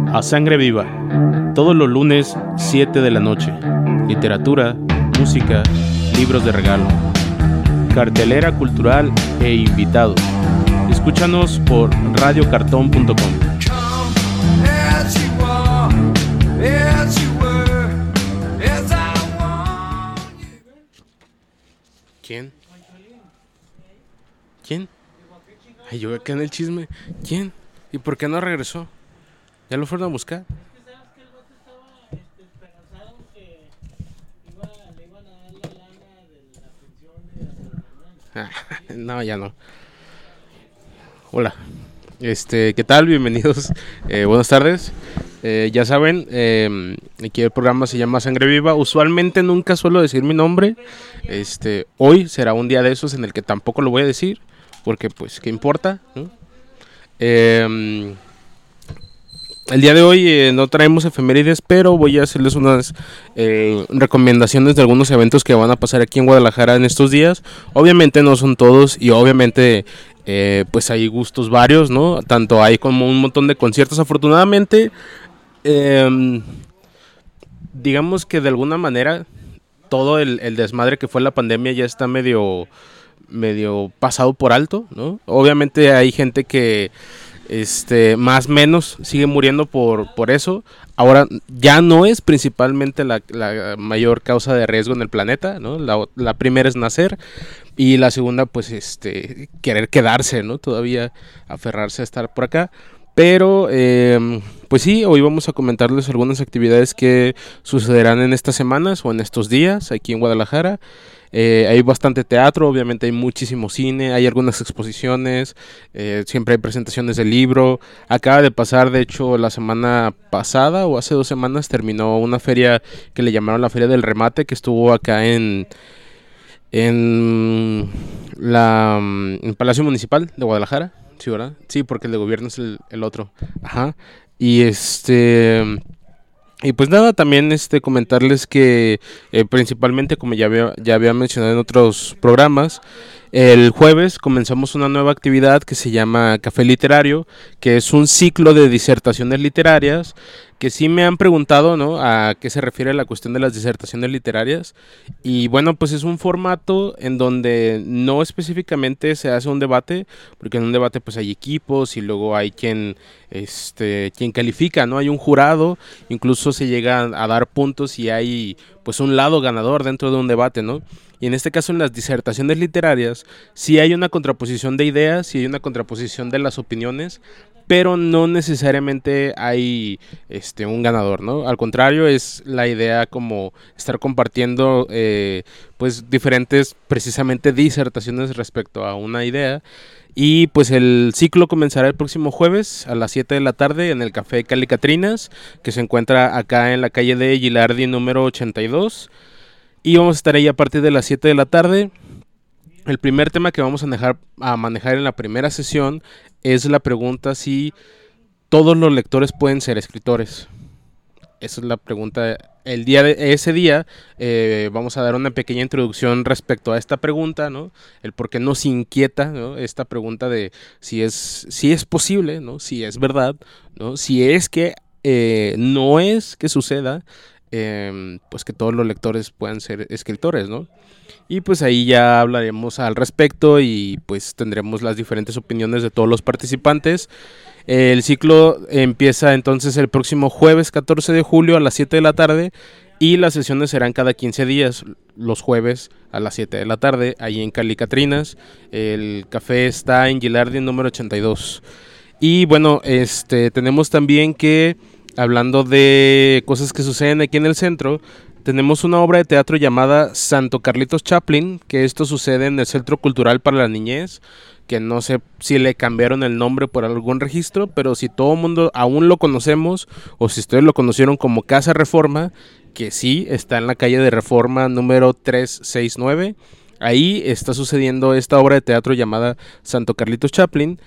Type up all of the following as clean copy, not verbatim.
A Sangre Viva, todos los lunes 7 de la noche. Literatura, música, libros de regalo, cartelera cultural e invitados. Escúchanos por radiocartón.com. ¿Quién? ¿Quién? Ay, yo acá en el chisme. ¿Quién? ¿Y por qué no regresó? ¿Ya lo fueron a buscar? ¿Sabes que el vato estaba esperanzado que le iban a dar la lana de la pensión de la No, ya no. Hola. ¿Qué tal? Bienvenidos. Buenas tardes. Ya saben, aquí el programa se llama Sangre Viva. Usualmente nunca suelo decir mi nombre. Hoy será un día de esos en el que tampoco lo voy a decir, porque pues, ¿qué importa? ¿No? El día de hoy no traemos efemérides, pero voy a hacerles unas recomendaciones de algunos eventos que van a pasar aquí en Guadalajara en estos días. Obviamente no son todos y obviamente pues hay gustos varios, ¿no? Tanto hay como un montón de conciertos. Afortunadamente, digamos que de alguna manera todo el desmadre que fue la pandemia ya está medio pasado por alto, ¿no? Obviamente hay gente que más o menos sigue muriendo por eso. Ahora ya no es principalmente la mayor causa de riesgo en el planeta, ¿no? La primera es nacer y la segunda pues querer quedarse, ¿no? Todavía aferrarse a estar por acá. Pero pues sí, hoy vamos a comentarles algunas actividades que sucederán en estas semanas o en estos días aquí en Guadalajara. Hay bastante teatro, obviamente hay muchísimo cine, hay algunas exposiciones, siempre hay presentaciones de libro. Acaba de pasar, de hecho, la semana pasada o hace 2 semanas terminó una feria que le llamaron la Feria del Remate, que estuvo acá en el Palacio Municipal de Guadalajara. Sí, ¿verdad? Sí, porque el de gobierno es el otro. Ajá. Y y pues nada, también comentarles que principalmente, como ya había mencionado en otros programas, el jueves comenzamos una nueva actividad que se llama Café Literario, que es un ciclo de disertaciones literarias, que sí me han preguntado, ¿no?, a qué se refiere la cuestión de las disertaciones literarias. Y bueno, pues es un formato en donde no específicamente se hace un debate, porque en un debate pues hay equipos y luego hay quien califica, ¿no? Hay un jurado, incluso se llega a dar puntos y hay pues un lado ganador dentro de un debate, ¿no? Y en este caso, en las disertaciones literarias, sí hay una contraposición de ideas, sí hay una contraposición de las opiniones, pero no necesariamente hay un ganador, ¿no? Al contrario, es la idea como estar compartiendo pues diferentes, precisamente, disertaciones respecto a una idea. Y pues el ciclo comenzará el próximo jueves a las 7 de la tarde en el Café Cali Catrinas, que se encuentra acá en la calle de Gilardi número 82. Y vamos a estar ahí a partir de las 7 de la tarde. El primer tema que vamos a manejar en la primera sesión es la pregunta si todos los lectores pueden ser escritores. Esa es la pregunta. Ese día vamos a dar una pequeña introducción respecto a esta pregunta, ¿no? El por qué nos inquieta, ¿no?, esta pregunta de si es posible, ¿no?, si es verdad, ¿no?, si es que no es que suceda, pues que todos los lectores puedan ser escritores, ¿no? Y pues ahí ya hablaremos al respecto y pues tendremos las diferentes opiniones de todos los participantes. El ciclo empieza entonces el próximo jueves 14 de julio a las 7 de la tarde y las sesiones serán cada 15 días, los jueves a las 7 de la tarde, ahí en Cali Catrinas. El café está en Gilardi número 82. Y bueno, tenemos también que, hablando de cosas que suceden aquí en el centro, tenemos una obra de teatro llamada Santo Carlitos Chaplin, que esto sucede en el Centro Cultural para la Niñez, que no sé si le cambiaron el nombre por algún registro, pero si todo el mundo aún lo conocemos, o si ustedes lo conocieron como Casa Reforma, que sí, está en la calle de Reforma número 369, ahí está sucediendo esta obra de teatro llamada Santo Carlitos Chaplin,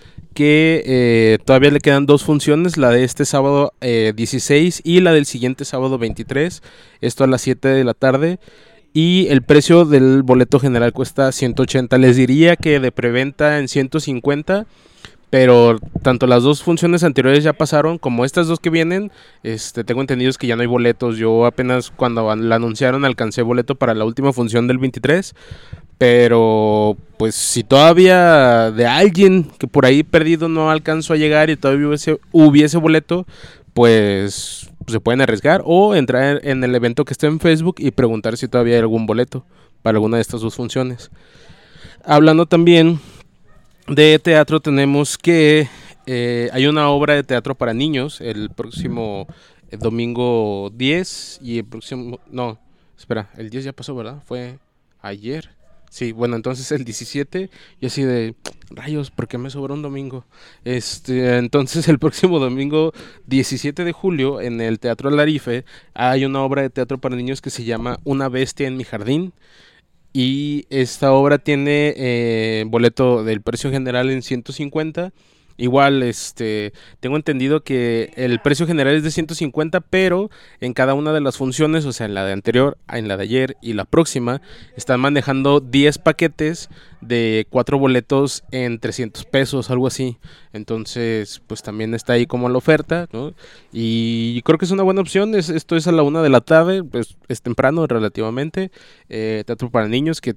que todavía le quedan 2 funciones, la de este sábado 16 y la del siguiente sábado 23, esto a las 7 de la tarde, y el precio del boleto general cuesta 180, les diría que de preventa en 150, pero tanto las dos funciones anteriores ya pasaron como estas dos que vienen. Tengo entendido es que ya no hay boletos. Yo apenas cuando la anunciaron alcancé boleto para la última función del 23, pero pues si todavía de alguien que por ahí perdido no alcanzó a llegar y todavía hubiese boleto, pues se pueden arriesgar o entrar en el evento que está en Facebook y preguntar si todavía hay algún boleto para alguna de estas dos funciones. Hablando también de teatro, tenemos que hay una obra de teatro para niños el próximo domingo 10 y el próximo... No, espera, el 10 ya pasó, ¿verdad? Fue ayer. Sí, bueno, entonces el 17 y así de rayos, ¿por qué me sobró un domingo? Entonces el próximo domingo 17 de julio en el Teatro Larife hay una obra de teatro para niños que se llama Una bestia en mi jardín. Y esta obra tiene boleto del precio general en 150. Igual, tengo entendido que el precio general es de 150, pero en cada una de las funciones, o sea, en la de anterior, en la de ayer y la próxima, están manejando 10 paquetes de 4 boletos en 300 pesos, algo así. Entonces, pues también está ahí como la oferta, ¿no? Y creo que es una buena opción. Esto es a la 1 de la tarde, pues es temprano relativamente. Teatro para niños que...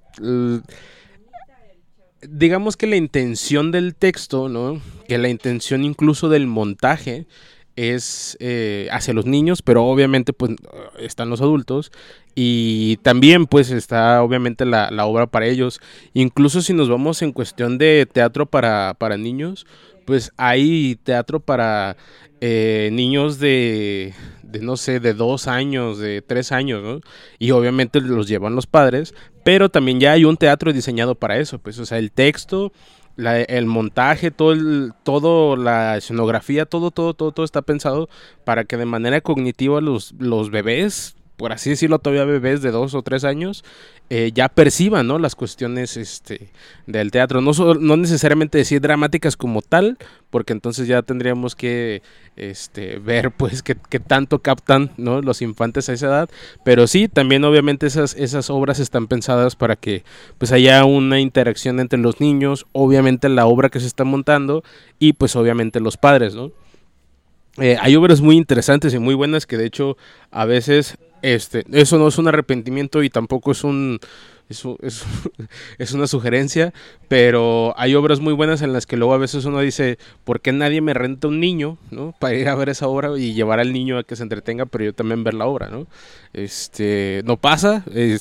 digamos que la intención del texto, ¿no? Que la intención incluso del montaje es hacia los niños, pero obviamente pues están los adultos y también pues está obviamente la obra para ellos. Incluso si nos vamos en cuestión de teatro para niños, pues hay teatro para niños de no sé, de 2 años, de 3 años, ¿no? Y obviamente los llevan los padres, pero también ya hay un teatro diseñado para eso, pues, o sea, el texto, el montaje, todo la escenografía, todo está pensado para que de manera cognitiva los bebés, por así decirlo, todavía bebés de 2 o 3 años, ya perciban, ¿no? Las cuestiones del teatro, no necesariamente decir dramáticas como tal, porque entonces ya tendríamos que ver pues qué tanto captan, ¿no? Los infantes a esa edad, pero sí, también obviamente esas obras están pensadas para que pues haya una interacción entre los niños, obviamente la obra que se está montando y pues obviamente los padres, ¿no? Hay obras muy interesantes y muy buenas que de hecho a veces eso no es un arrepentimiento y tampoco es es una sugerencia, pero hay obras muy buenas en las que luego a veces uno dice, ¿por qué nadie me renta un niño, ¿no? Para ir a ver esa obra y llevar al niño a que se entretenga, pero yo también ver la obra, ¿no? No pasa,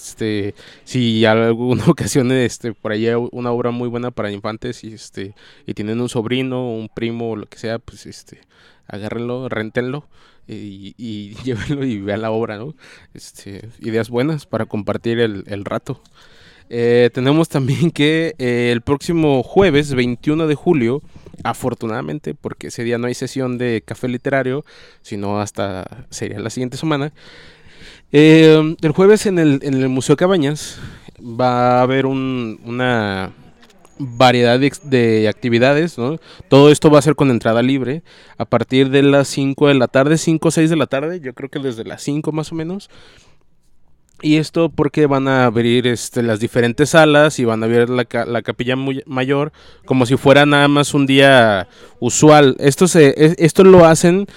si alguna ocasión por ahí hay una obra muy buena para infantes y tienen un sobrino, un primo o lo que sea, pues agárrenlo, réntenlo y llévenlo y vean la obra, ¿no? Ideas buenas para compartir el rato. Tenemos también que el próximo jueves 21 de julio, afortunadamente, porque ese día no hay sesión de café literario, sino hasta sería la siguiente semana. El jueves en el Museo Cabañas va a haber una variedad de actividades, ¿no? Todo esto va a ser con entrada libre a partir de las 5 de la tarde, 5 o 6 de la tarde, yo creo que desde las 5 más o menos. Y esto porque van a abrir las diferentes salas y van a abrir la capilla mayor como si fuera nada más un día usual. Esto lo hacen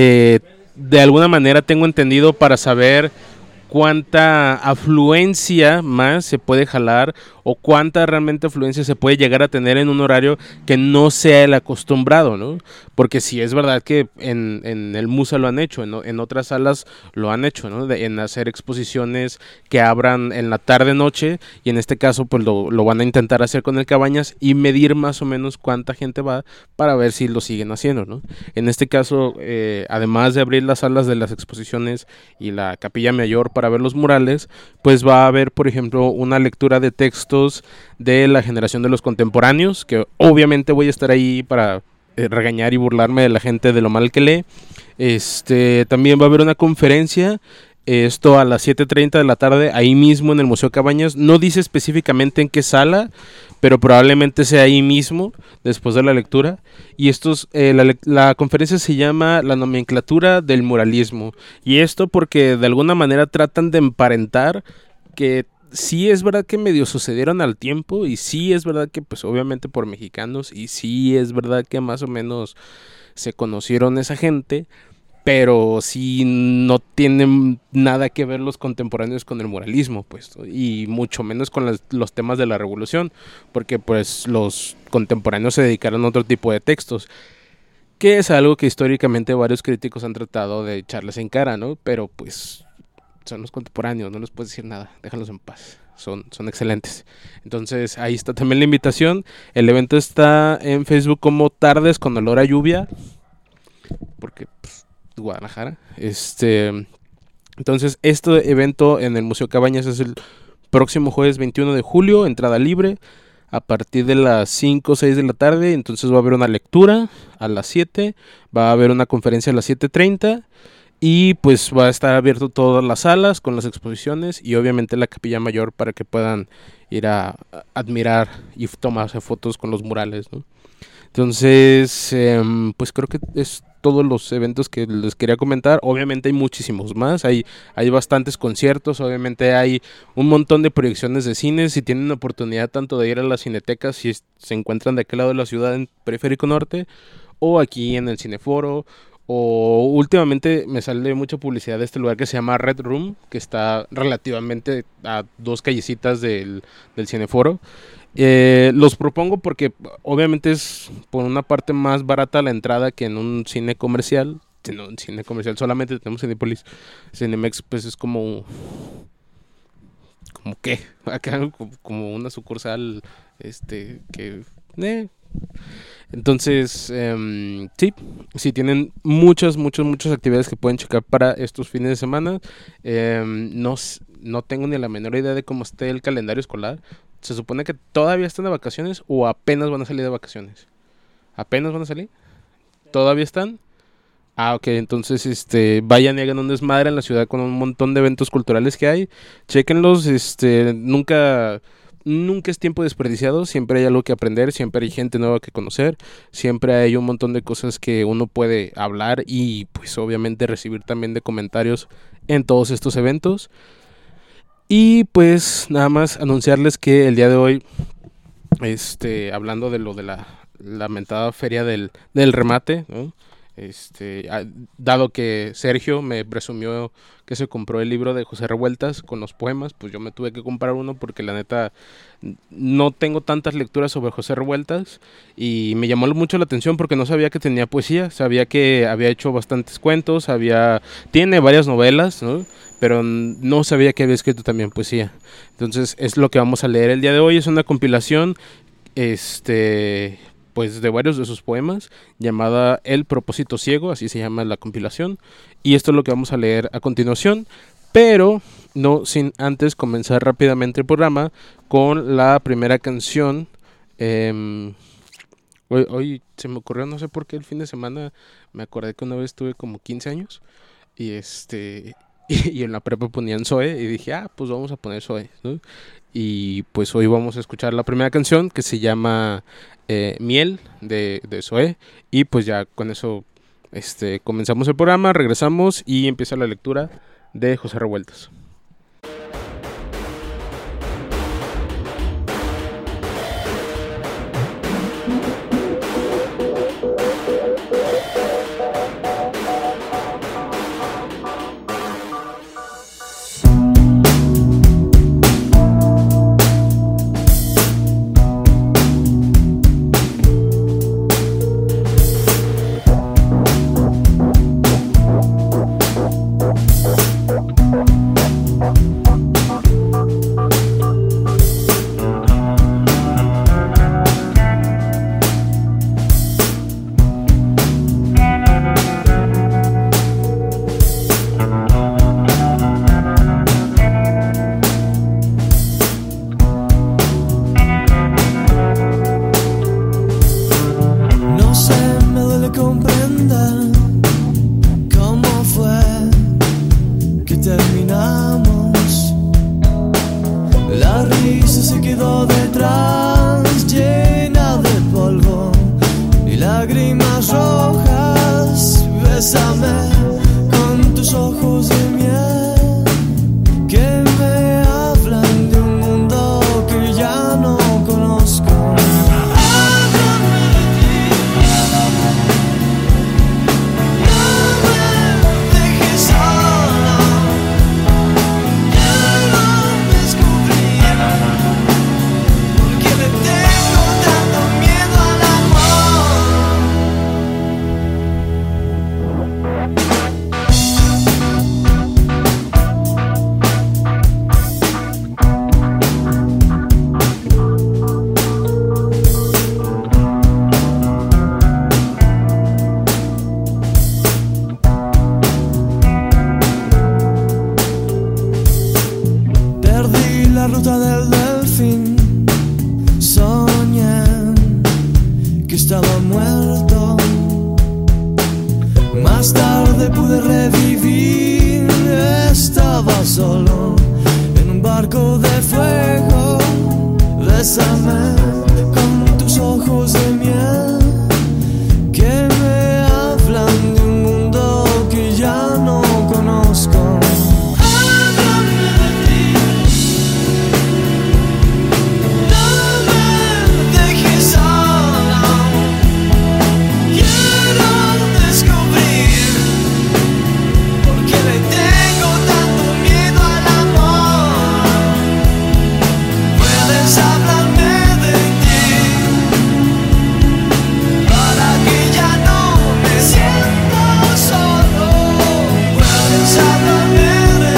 de alguna manera, tengo entendido, para saber cuánta afluencia más se puede jalar o cuánta realmente afluencia se puede llegar a tener en un horario que no sea el acostumbrado, ¿no? Porque sí es verdad que en el Musa lo han hecho, en otras salas lo han hecho, ¿no? En hacer exposiciones que abran en la tarde-noche y en este caso pues lo van a intentar hacer con el Cabañas y medir más o menos cuánta gente va para ver si lo siguen haciendo, ¿no? En este caso, además de abrir las salas de las exposiciones y la capilla mayor para ver los murales, pues va a haber, por ejemplo, una lectura de textos de la generación de los contemporáneos, que obviamente voy a estar ahí para regañar y burlarme de la gente de lo mal que lee. También va a haber una conferencia, esto a las 7:30 de la tarde, ahí mismo en el Museo Cabañas. No dice específicamente en qué sala, pero probablemente sea ahí mismo, después de la lectura. Y la conferencia se llama La nomenclatura del muralismo. Y esto porque de alguna manera tratan de emparentar que sí es verdad que medio sucedieron al tiempo, y sí es verdad que pues obviamente por mexicanos, y sí es verdad que más o menos se conocieron esa gente, pero sí no tienen nada que ver los contemporáneos con el muralismo, pues, y mucho menos con los temas de la revolución, porque pues los contemporáneos se dedicaron a otro tipo de textos, que es algo que históricamente varios críticos han tratado de echarles en cara, ¿no? Pero pues son los contemporáneos, no les puedes decir nada, déjalos en paz. Son excelentes. Entonces ahí está también la invitación. El evento está en Facebook como Tardes con Olor a Lluvia, porque pues, Guadalajara. Entonces este evento en el Museo Cabañas es el próximo jueves 21 de julio, entrada libre, a partir de las 5 o 6 de la tarde. Entonces va a haber una lectura a las 7, va a haber una conferencia a las 7:30, y pues va a estar abierto todas las salas con las exposiciones, y obviamente la capilla mayor para que puedan ir a admirar y tomarse fotos con los murales, ¿no? Entonces, pues creo que es todos los eventos que les quería comentar. Obviamente hay muchísimos más, hay bastantes conciertos, obviamente hay un montón de proyecciones de cine. Si tienen la oportunidad tanto de ir a las cinetecas, si se encuentran de aquel lado de la ciudad en Periférico Norte, o aquí en el Cineforo, o últimamente me sale mucha publicidad de este lugar que se llama Red Room, que está relativamente a 2 callecitas del Cineforo. Los propongo porque obviamente es por una parte más barata la entrada que en un cine comercial. En un cine comercial solamente tenemos Cinépolis. Cinemex pues es como qué, acá como una sucursal que entonces sí, sí tienen muchas actividades que pueden checar para estos fines de semana. No tengo ni la menor idea de cómo esté el calendario escolar. Se supone que todavía están de vacaciones o apenas van a salir de vacaciones. ¿Apenas van a salir? ¿Todavía están? Ah, ok, entonces vayan y hagan un desmadre en la ciudad con un montón de eventos culturales que hay. Chéquenlos, nunca es tiempo desperdiciado, siempre hay algo que aprender, siempre hay gente nueva que conocer, siempre hay un montón de cosas que uno puede hablar y pues obviamente recibir también de comentarios en todos estos eventos. Y pues nada más anunciarles que el día de hoy, hablando de lo de la lamentada feria del remate, ¿no? Dado que Sergio me presumió que se compró el libro de José Revueltas con los poemas, pues yo me tuve que comprar uno porque la neta no tengo tantas lecturas sobre José Revueltas, y me llamó mucho la atención porque no sabía que tenía poesía. Sabía que había hecho bastantes cuentos, tiene varias novelas, ¿no? Pero no sabía que había escrito también poesía. Entonces es lo que vamos a leer el día de hoy. Es una compilación pues de varios de sus poemas, llamada El Propósito Ciego, así se llama la compilación, y esto es lo que vamos a leer a continuación, pero no sin antes comenzar rápidamente el programa con la primera canción. Hoy se me ocurrió, no sé por qué el fin de semana me acordé que una vez tuve como 15 años y y en la prepa ponían Zoe y dije, pues vamos a poner Zoe, ¿no? Y pues hoy vamos a escuchar la primera canción, que se llama Miel, de Zoe. Y pues ya con eso comenzamos el programa, regresamos y empieza la lectura de José Revueltas. Con tus ojos de miel que me hablan de un tarde pude revivir. Estaba solo en un barco de fuego. Bésame con tus ojos de miel que me hablan de un mundo que ya no conozco. Háblame de ti, no me dejes sola. Quiero descubrir por qué le tengo tanto miedo al amor. Puedes hablarme de ti para que ya no me sienta solo. Puedes hablarme de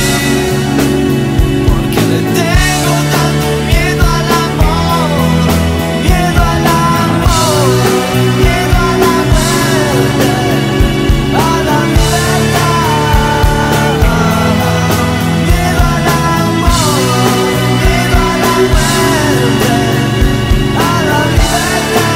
ti porque le tengo tanto miedo al amor. Miedo al amor, miedo a la muerte, a la libertad. Miedo al amor, miedo a la muerte, a la libertad.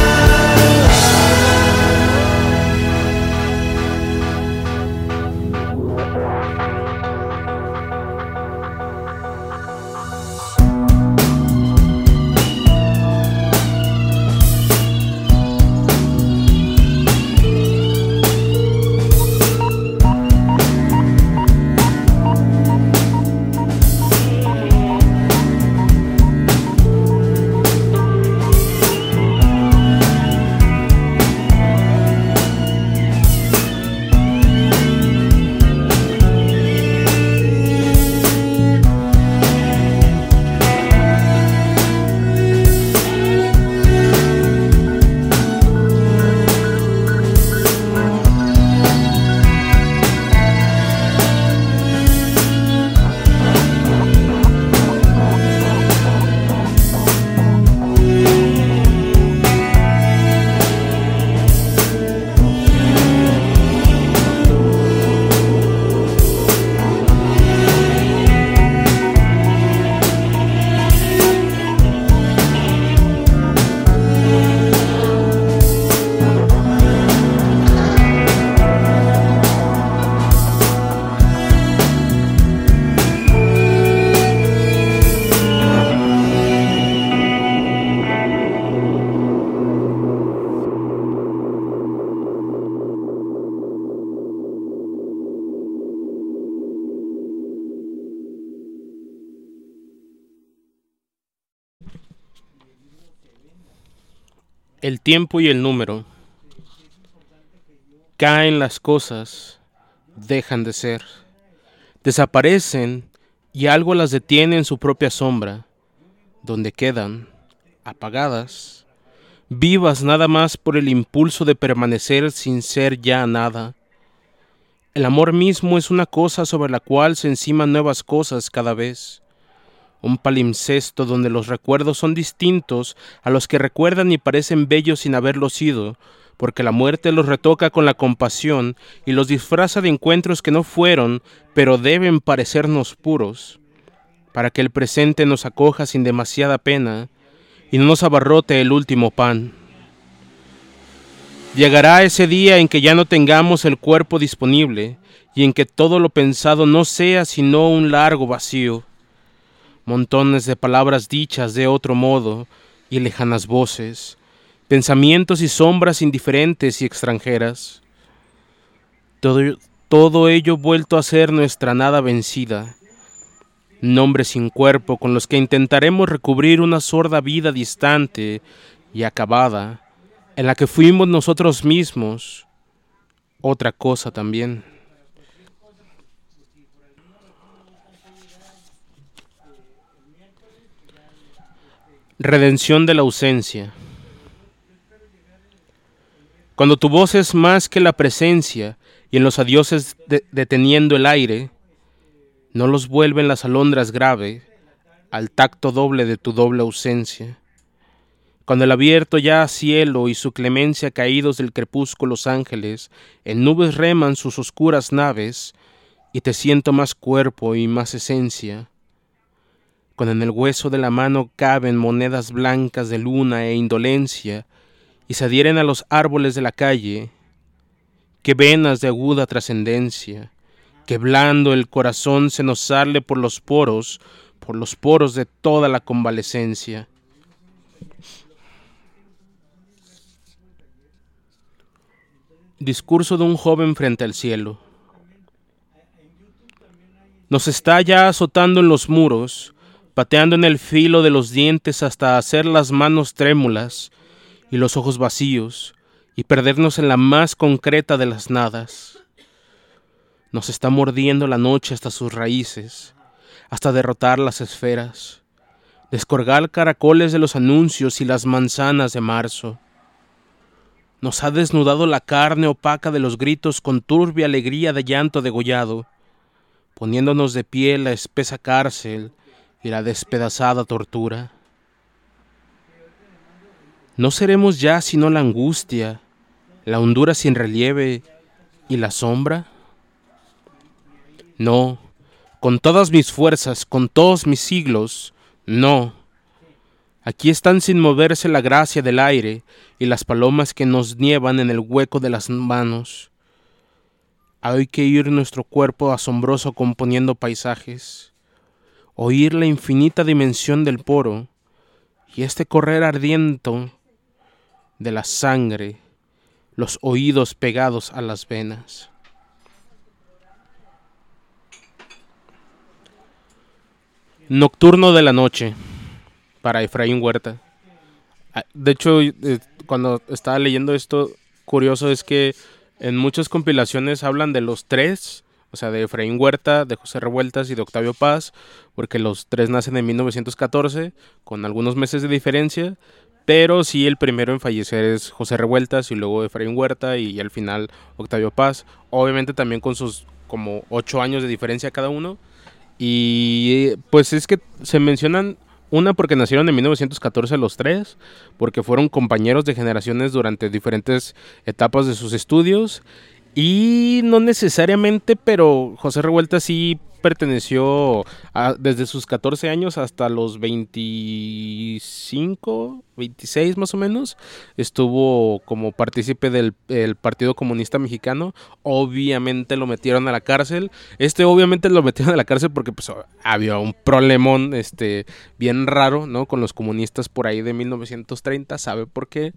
El tiempo y el número. Caen las cosas, dejan de ser, desaparecen y algo las detiene en su propia sombra, donde quedan, apagadas, vivas nada más por el impulso de permanecer sin ser ya nada. El amor mismo es una cosa sobre la cual se enciman nuevas cosas cada vez. Un palimpsesto donde los recuerdos son distintos a los que recuerdan y parecen bellos sin haberlo sido, porque la muerte los retoca con la compasión y los disfraza de encuentros que no fueron, pero deben parecernos puros, para que el presente nos acoja sin demasiada pena y no nos abarrote el último pan. Llegará ese día en que ya no tengamos el cuerpo disponible y en que todo lo pensado no sea sino un largo vacío. Montones de palabras dichas de otro modo y lejanas voces, pensamientos y sombras indiferentes y extranjeras. Todo ello vuelto a ser nuestra nada vencida, nombres sin cuerpo con los que intentaremos recubrir una sorda vida distante y acabada, en la que fuimos nosotros mismos, otra cosa también. Redención de la ausencia. Cuando tu voz es más que la presencia y en los adioses deteniendo el aire, no los vuelven las alondras grave al tacto doble de tu doble ausencia. Cuando el abierto ya cielo y su clemencia caídos del crepúsculo los ángeles en nubes reman sus oscuras naves y te siento más cuerpo y más esencia. Cuando en el hueso de la mano caben monedas blancas de luna e indolencia y se adhieren a los árboles de la calle, que venas de aguda trascendencia, que blando el corazón se nos sale por los poros de toda la convalecencia. Discurso de un joven frente al cielo. Nos está ya azotando en los muros, pateando en el filo de los dientes hasta hacer las manos trémulas y los ojos vacíos y perdernos en la más concreta de las nadas. Nos está mordiendo la noche hasta sus raíces, hasta derrotar las esferas, descolgar caracoles de los anuncios y las manzanas de marzo. Nos ha desnudado la carne opaca de los gritos con turbia alegría de llanto degollado, poniéndonos de pie la espesa cárcel y la despedazada tortura. ¿No seremos ya sino la angustia, la hondura sin relieve y la sombra? No, con todas mis fuerzas, con todos mis siglos, no. Aquí están sin moverse la gracia del aire y las palomas que nos nievan en el hueco de las manos. Hay que oír nuestro cuerpo asombroso componiendo paisajes, oír la infinita dimensión del poro y este correr ardiente de la sangre, los oídos pegados a las venas. Nocturno de la noche, para Efraín Huerta. De hecho, cuando estaba leyendo esto, curioso es que en muchas compilaciones hablan de los tres, o sea, de Efraín Huerta, de José Revueltas y de Octavio Paz, porque los tres nacen en 1914, con algunos meses de diferencia, pero sí el primero en fallecer es José Revueltas y luego Efraín Huerta y al final Octavio Paz, obviamente también con sus como 8 años de diferencia cada uno. Y pues es que se mencionan una porque nacieron en 1914 los tres, porque fueron compañeros de generaciones durante diferentes etapas de sus estudios y no necesariamente, pero José Revuelta sí perteneció desde sus 14 años hasta los 25, 26 más o menos, estuvo como partícipe del Partido Comunista Mexicano. Obviamente lo metieron a la cárcel. Obviamente lo metieron a la cárcel porque pues había un problemón bien raro, ¿no? Con los comunistas por ahí de 1930, ¿sabe por qué?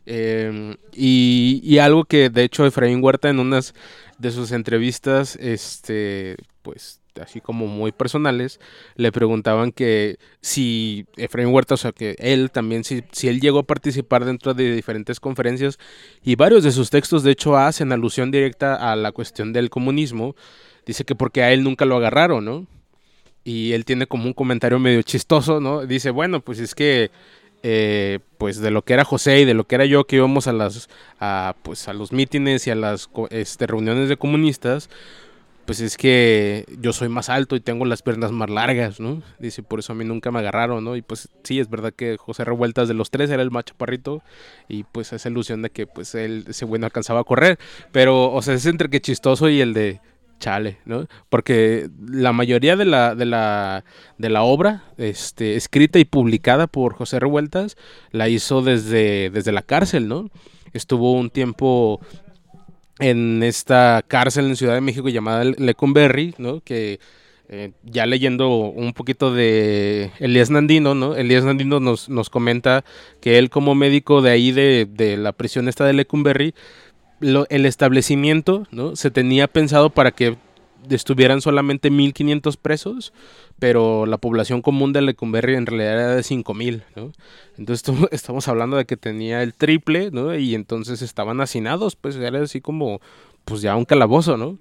Y algo que de hecho Efraín Huerta en unas de sus entrevistas, pues así como muy personales, le preguntaban que si Efraín Huerta, o sea, que él también, si él llegó a participar dentro de diferentes conferencias, y varios de sus textos de hecho hacen alusión directa a la cuestión del comunismo. Dice que porque a él nunca lo agarraron, ¿no? Y él tiene como un comentario medio chistoso, ¿no? Dice, bueno, pues es que pues de lo que era José y de lo que era yo, que íbamos a los mítines y a las reuniones de comunistas, pues es que yo soy más alto y tengo las piernas más largas, ¿no? Dice, por eso a mí nunca me agarraron, ¿no? Y pues sí, es verdad que José Revueltas de los tres era el más chaparrito y pues esa ilusión de que pues ese güey no alcanzaba a correr, pero o sea, es entre que chistoso y el de chale, ¿no? Porque la mayoría de la obra escrita y publicada por José Revueltas la hizo desde la cárcel, ¿no? Estuvo un tiempo en esta cárcel en Ciudad de México llamada Lecumberri, ¿no? Que ya leyendo un poquito de Elías Nandino, ¿no? Elías Nandino nos comenta que él como médico de ahí de la prisión esta de Lecumberri, el establecimiento, ¿no? Se tenía pensado para que estuvieran solamente 1,500 presos, pero la población común de Lecumberri en realidad era de 5,000, ¿no? Entonces estamos hablando de que tenía el triple, ¿no? Y entonces estaban hacinados, pues era así como, pues ya un calabozo, ¿no?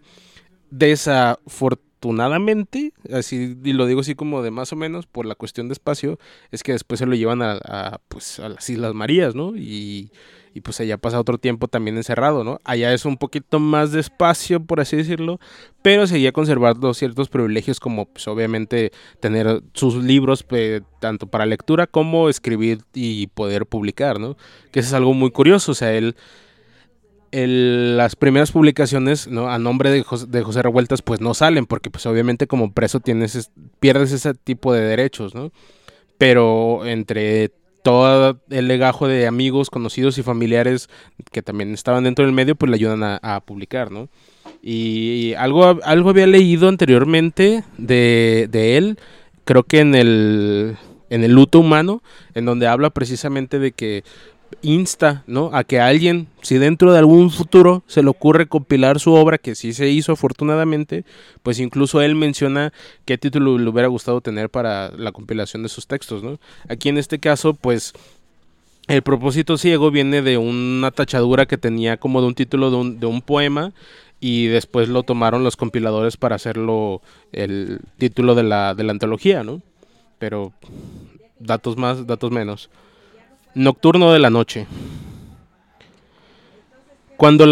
Desafortunadamente, así, y lo digo así como de más o menos, por la cuestión de espacio, es que después se lo llevan a las Islas Marías, ¿no? Y pues allá pasa otro tiempo también encerrado, ¿no? Allá es un poquito más de espacio, por así decirlo, pero seguía conservando ciertos privilegios como pues obviamente tener sus libros tanto para lectura como escribir y poder publicar, ¿no? Que eso es algo muy curioso, o sea, las primeras publicaciones, ¿no? A nombre de José Revueltas pues no salen porque pues obviamente como preso pierdes ese tipo de derechos, ¿no? Pero entre todo el legajo de amigos, conocidos y familiares que también estaban dentro del medio, pues le ayudan a publicar, ¿no? Y algo había leído anteriormente de él, creo que en el luto humano, en donde habla precisamente de que insta, ¿no?, a que alguien, si dentro de algún futuro se le ocurre compilar su obra, que sí se hizo afortunadamente, pues incluso él menciona qué título le hubiera gustado tener para la compilación de sus textos, ¿no? Aquí en este caso, pues el propósito ciego viene de una tachadura que tenía como de un título de un poema, y después lo tomaron los compiladores para hacerlo el título de la antología, ¿no? Pero datos más, datos menos. Nocturno de la noche. Cuando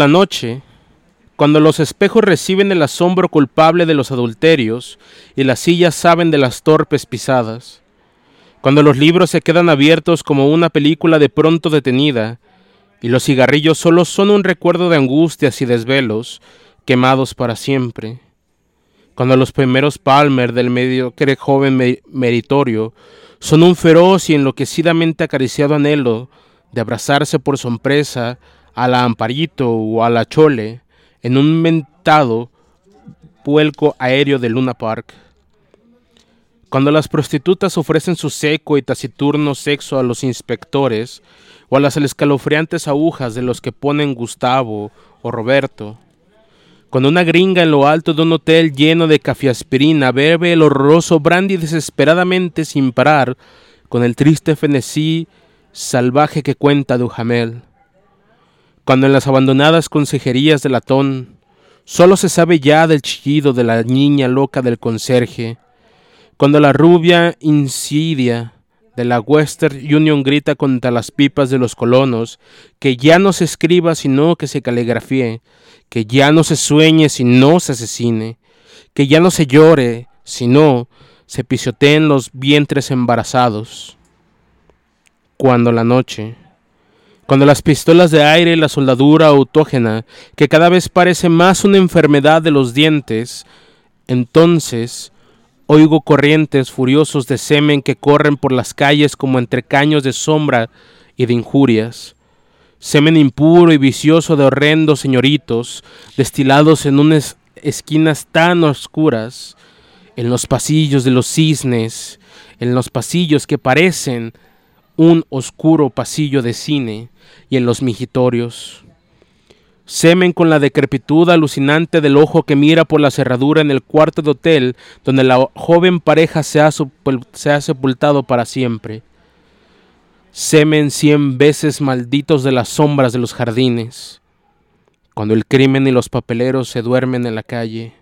los espejos reciben el asombro culpable de los adulterios y las sillas saben de las torpes pisadas, cuando los libros se quedan abiertos como una película de pronto detenida y los cigarrillos solo son un recuerdo de angustias y desvelos quemados para siempre, cuando los primeros Palmer del mediocre joven meritorio son un feroz y enloquecidamente acariciado anhelo de abrazarse por sorpresa a la Amparito o a la Chole en un mentado vuelco aéreo de Luna Park. Cuando las prostitutas ofrecen su seco y taciturno sexo a los inspectores o a las escalofriantes agujas de los que ponen Gustavo o Roberto. Cuando una gringa en lo alto de un hotel lleno de cafeaspirina bebe el horroroso brandy desesperadamente sin parar, con el triste frenesí salvaje que cuenta Duhamel. Cuando en las abandonadas consejerías de latón solo se sabe ya del chillido de la niña loca del conserje. Cuando la rubia insidia de la Western Union grita contra las pipas de los colonos que ya no se escriba sino que se caligrafíe, que ya no se sueñe sino se asesine, que ya no se llore sino se pisoteen los vientres embarazados. Cuando las pistolas de aire y la soldadura autógena, que cada vez parece más una enfermedad de los dientes, entonces oigo corrientes furiosos de semen que corren por las calles como entre caños de sombra y de injurias. Semen impuro y vicioso de horrendos señoritos, destilados en unas esquinas tan oscuras, en los pasillos de los cisnes, en los pasillos que parecen un oscuro pasillo de cine, y en los mijitorios. Semen con la decrepitud alucinante del ojo que mira por la cerradura en el cuarto de hotel donde la joven pareja se ha sepultado para siempre. Semen 100 veces malditos de las sombras de los jardines, cuando el crimen y los papeleros se duermen en la calle.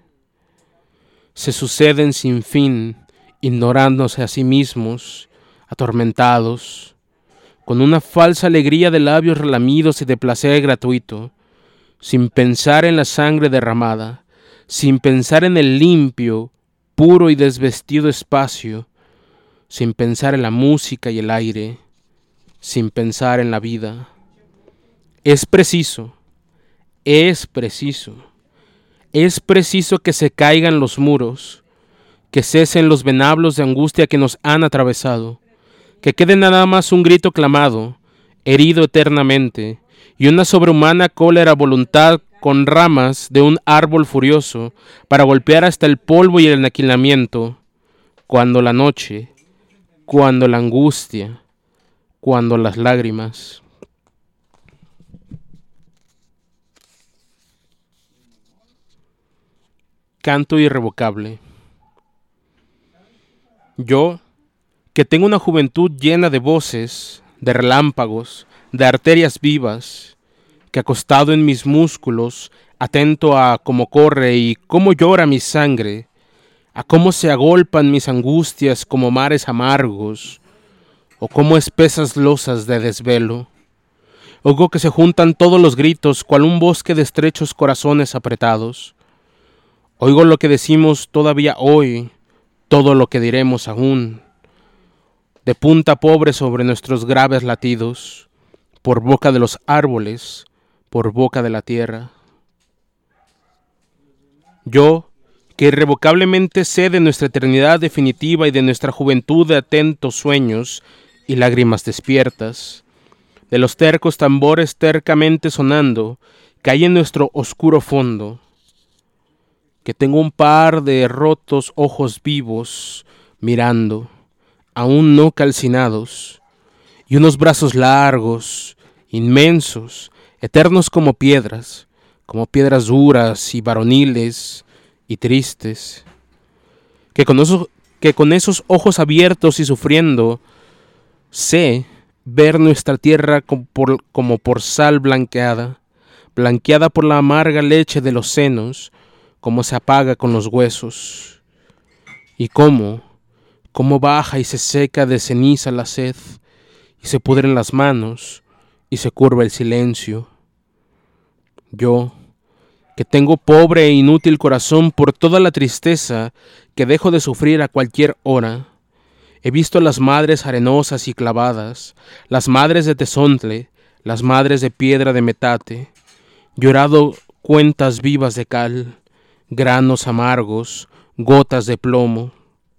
Se suceden sin fin, ignorándose a sí mismos, atormentados, con una falsa alegría de labios relamidos y de placer gratuito, sin pensar en la sangre derramada, sin pensar en el limpio, puro y desvestido espacio, sin pensar en la música y el aire, sin pensar en la vida. Es preciso que se caigan los muros, que cesen los venablos de angustia que nos han atravesado, que quede nada más un grito clamado, herido eternamente, y una sobrehumana cólera voluntad con ramas de un árbol furioso para golpear hasta el polvo y el aniquilamiento, cuando la noche, cuando la angustia, cuando las lágrimas. Canto irrevocable. Yo, que tengo una juventud llena de voces, de relámpagos, de arterias vivas, que acostado en mis músculos, atento a cómo corre y cómo llora mi sangre, a cómo se agolpan mis angustias como mares amargos, o como espesas losas de desvelo. Oigo que se juntan todos los gritos, cual un bosque de estrechos corazones apretados. Oigo lo que decimos todavía hoy, todo lo que diremos aún, de punta pobre sobre nuestros graves latidos, por boca de los árboles, por boca de la tierra. Yo, que irrevocablemente sé de nuestra eternidad definitiva y de nuestra juventud de atentos sueños, y lágrimas despiertas, de los tercos tambores tercamente sonando que hay en nuestro oscuro fondo, que tengo un par de rotos ojos vivos mirando, aún no calcinados, y unos brazos largos, inmensos, eternos como piedras duras y varoniles y tristes, que con esos ojos abiertos y sufriendo, sé ver nuestra tierra como por sal blanqueada por la amarga leche de los senos, como se apaga con los huesos, y cómo baja y se seca de ceniza la sed, y se pudren las manos, y se curva el silencio. Yo, que tengo pobre e inútil corazón por toda la tristeza que dejo de sufrir a cualquier hora, he visto a las madres arenosas y clavadas, las madres de tezontle, las madres de piedra de metate, llorado cuentas vivas de cal, granos amargos, gotas de plomo.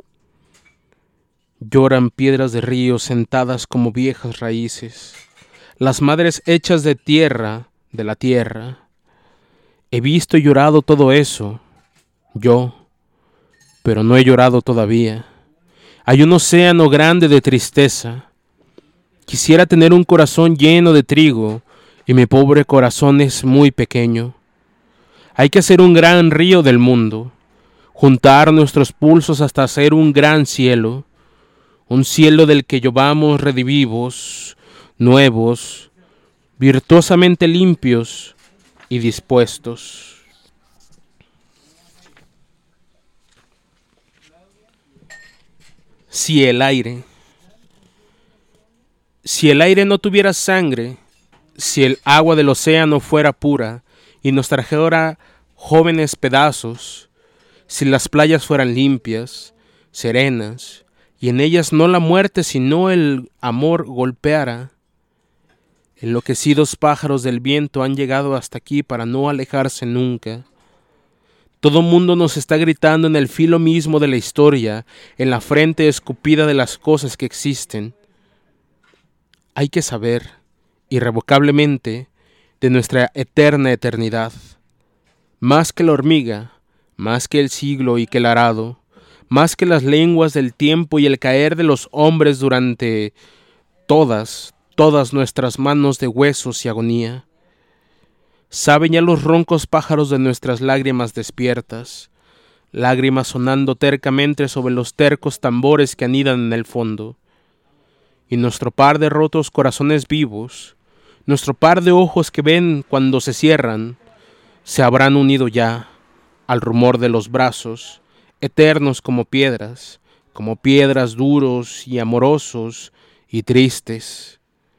Lloran piedras de río sentadas como viejas raíces, las madres hechas de tierra, de la tierra. He visto y llorado todo eso, yo, pero no he llorado todavía. Hay un océano grande de tristeza. Quisiera tener un corazón lleno de trigo, y mi pobre corazón es muy pequeño. Hay que hacer un gran río del mundo, juntar nuestros pulsos hasta hacer un gran cielo, un cielo del que llovamos redivivos, nuevos, virtuosamente limpios y dispuestos. Si el aire no tuviera sangre, si el agua del océano fuera pura y nos trajera jóvenes pedazos, si las playas fueran limpias, serenas, y en ellas no la muerte sino el amor golpeara, enloquecidos pájaros del viento han llegado hasta aquí para no alejarse nunca. Todo mundo nos está gritando en el filo mismo de la historia, en la frente escupida de las cosas que existen. Hay que saber, irrevocablemente, de nuestra eterna eternidad. Más que la hormiga, más que el siglo y que el arado, más que las lenguas del tiempo y el caer de los hombres durante todas nuestras manos de huesos y agonía. Saben ya los roncos pájaros de nuestras lágrimas despiertas, lágrimas sonando tercamente sobre los tercos tambores que anidan en el fondo. Y nuestro par de rotos corazones vivos, nuestro par de ojos que ven cuando se cierran, se habrán unido ya al rumor de los brazos, eternos como piedras duros y amorosos y tristes.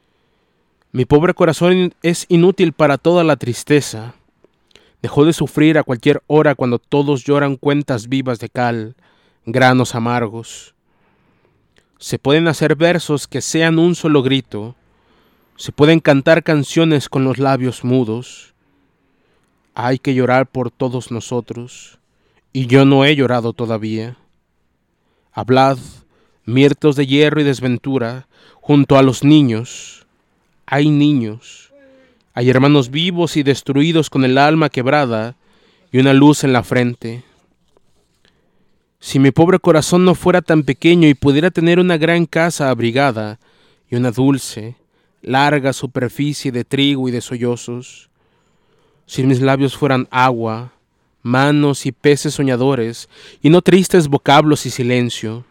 Mi pobre corazón es inútil para toda la tristeza. Dejó de sufrir a cualquier hora cuando todos lloran cuentas vivas de cal, granos amargos. Se pueden hacer versos que sean un solo grito. Se pueden cantar canciones con los labios mudos. Hay que llorar por todos nosotros, y yo no he llorado todavía. Hablad, mirtos de hierro y desventura, junto a los niños. Hay niños, hay hermanos vivos y destruidos con el alma quebrada y una luz en la frente. Si mi pobre corazón no fuera tan pequeño y pudiera tener una gran casa abrigada y una dulce, larga superficie de trigo y de sollozos, si mis labios fueran agua, manos y peces soñadores y no tristes vocablos y silencio.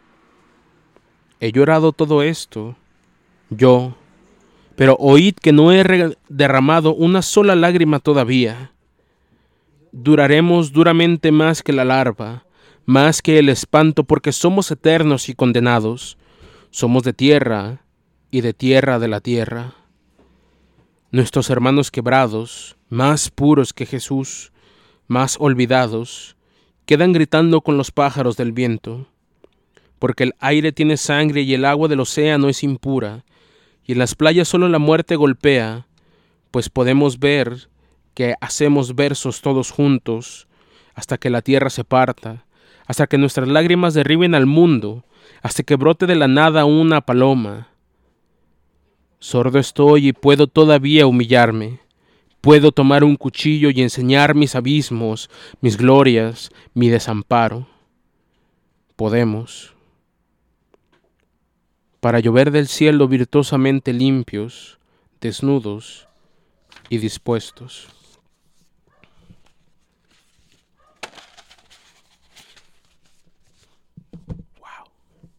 He llorado todo esto, yo, pero oíd que no he derramado una sola lágrima todavía. Duraremos duramente más que la larva, más que el espanto, porque somos eternos y condenados. Somos de tierra y de tierra de la tierra. Nuestros hermanos quebrados, más puros que Jesús, más olvidados, quedan gritando con los pájaros del viento, porque el aire tiene sangre y el agua del océano es impura, y en las playas solo la muerte golpea, pues podemos ver que hacemos versos todos juntos, hasta que la tierra se parta, hasta que nuestras lágrimas derriben al mundo, hasta que brote de la nada una paloma, Sordo estoy y puedo todavía humillarme. Puedo tomar un cuchillo y enseñar mis abismos, mis glorias, mi desamparo. Podemos. Para llover del cielo virtuosamente limpios, desnudos y dispuestos. Wow.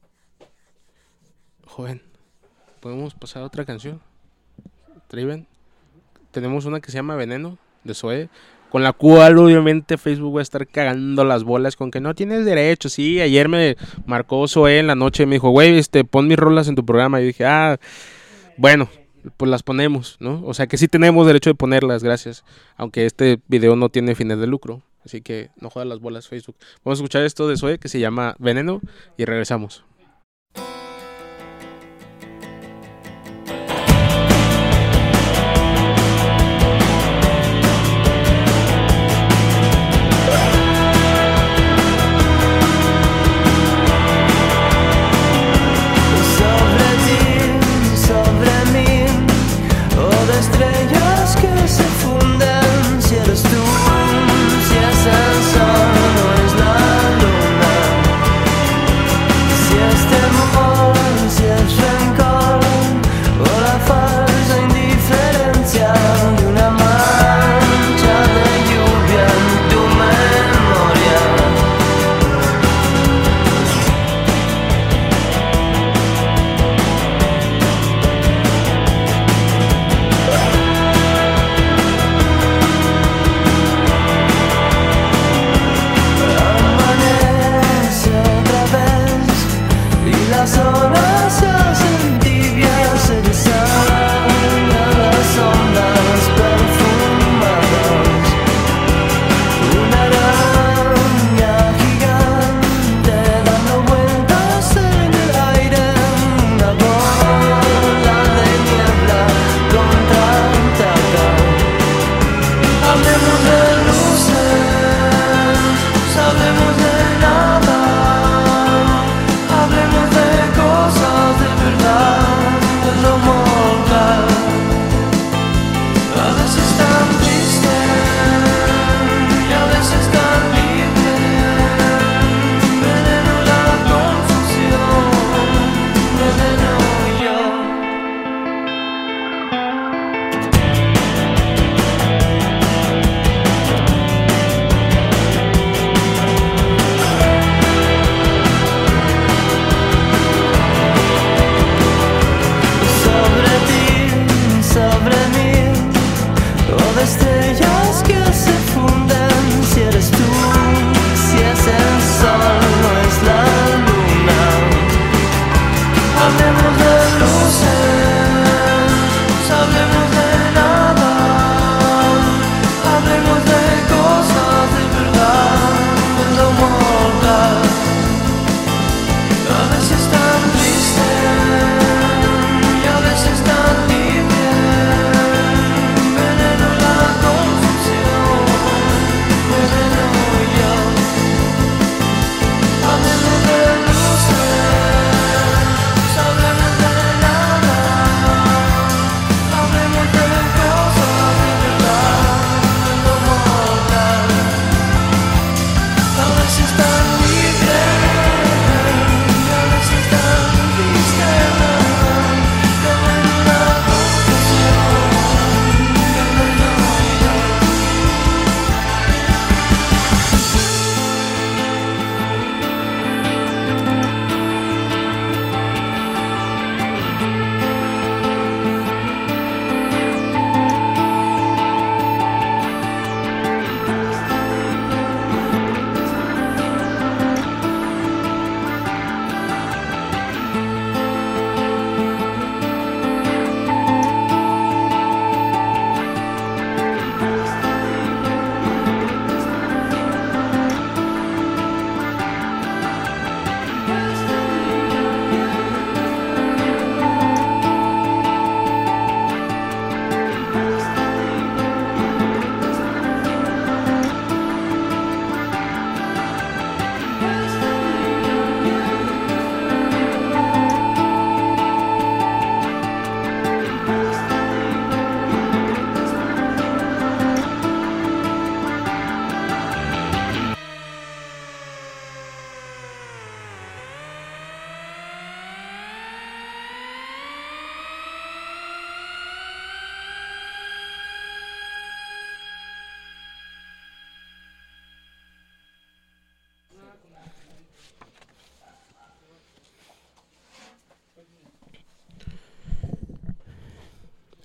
Joven, ¿podemos pasar a otra canción? Triven. Tenemos una que se llama Veneno, de Zoé, con la cual obviamente Facebook va a estar cagando las bolas con que no tienes derecho. Sí, ayer me marcó Zoé en la noche y me dijo, güey, pon mis rolas en tu programa. Y dije, bueno, pues las ponemos, ¿no? O sea que sí tenemos derecho de ponerlas, gracias. Aunque este video no tiene fines de lucro, así que no jodas las bolas Facebook. Vamos a escuchar esto de Zoé que se llama Veneno y regresamos. Estrellas que se funden, si eres tú, si es el sol o es la luna, si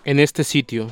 en este sitio,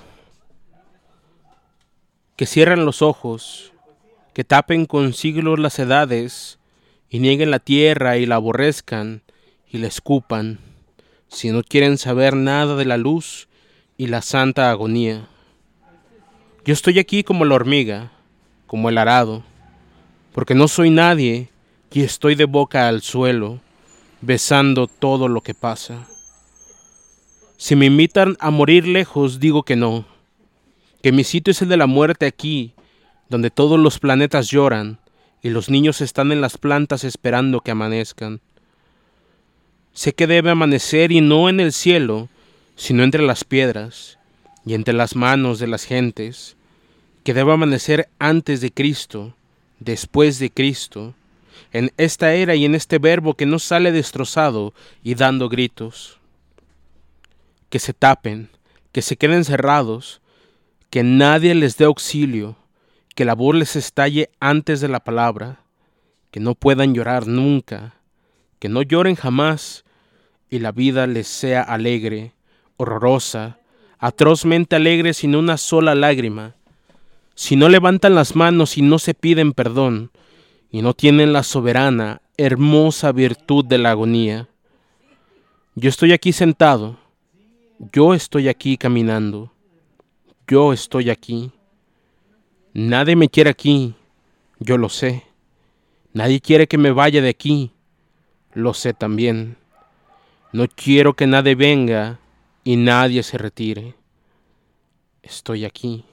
que cierren los ojos, que tapen con siglos las edades, y nieguen la tierra y la aborrezcan, y la escupan, si no quieren saber nada de la luz y la santa agonía. Yo estoy aquí como la hormiga, como el arado, porque no soy nadie y estoy de boca al suelo, besando todo lo que pasa. Si me invitan a morir lejos, digo que no, que mi sitio es el de la muerte aquí, donde todos los planetas lloran y los niños están en las plantas esperando que amanezcan. Sé que debe amanecer y no en el cielo, sino entre las piedras y entre las manos de las gentes, que debe amanecer antes de Cristo, después de Cristo, en esta era y en este verbo que no sale destrozado y dando gritos. Que se tapen, que se queden cerrados, que nadie les dé auxilio, que la voz les estalle antes de la palabra, que no puedan llorar nunca, que no lloren jamás, y la vida les sea alegre, horrorosa, atrozmente alegre sin una sola lágrima. Si no levantan las manos y no se piden perdón, y no tienen la soberana, hermosa virtud de la agonía. Yo estoy aquí sentado, yo estoy aquí caminando, yo estoy aquí. Nadie me quiere aquí, yo lo sé. Nadie quiere que me vaya de aquí, lo sé también. No quiero que nadie venga y nadie se retire. Estoy aquí.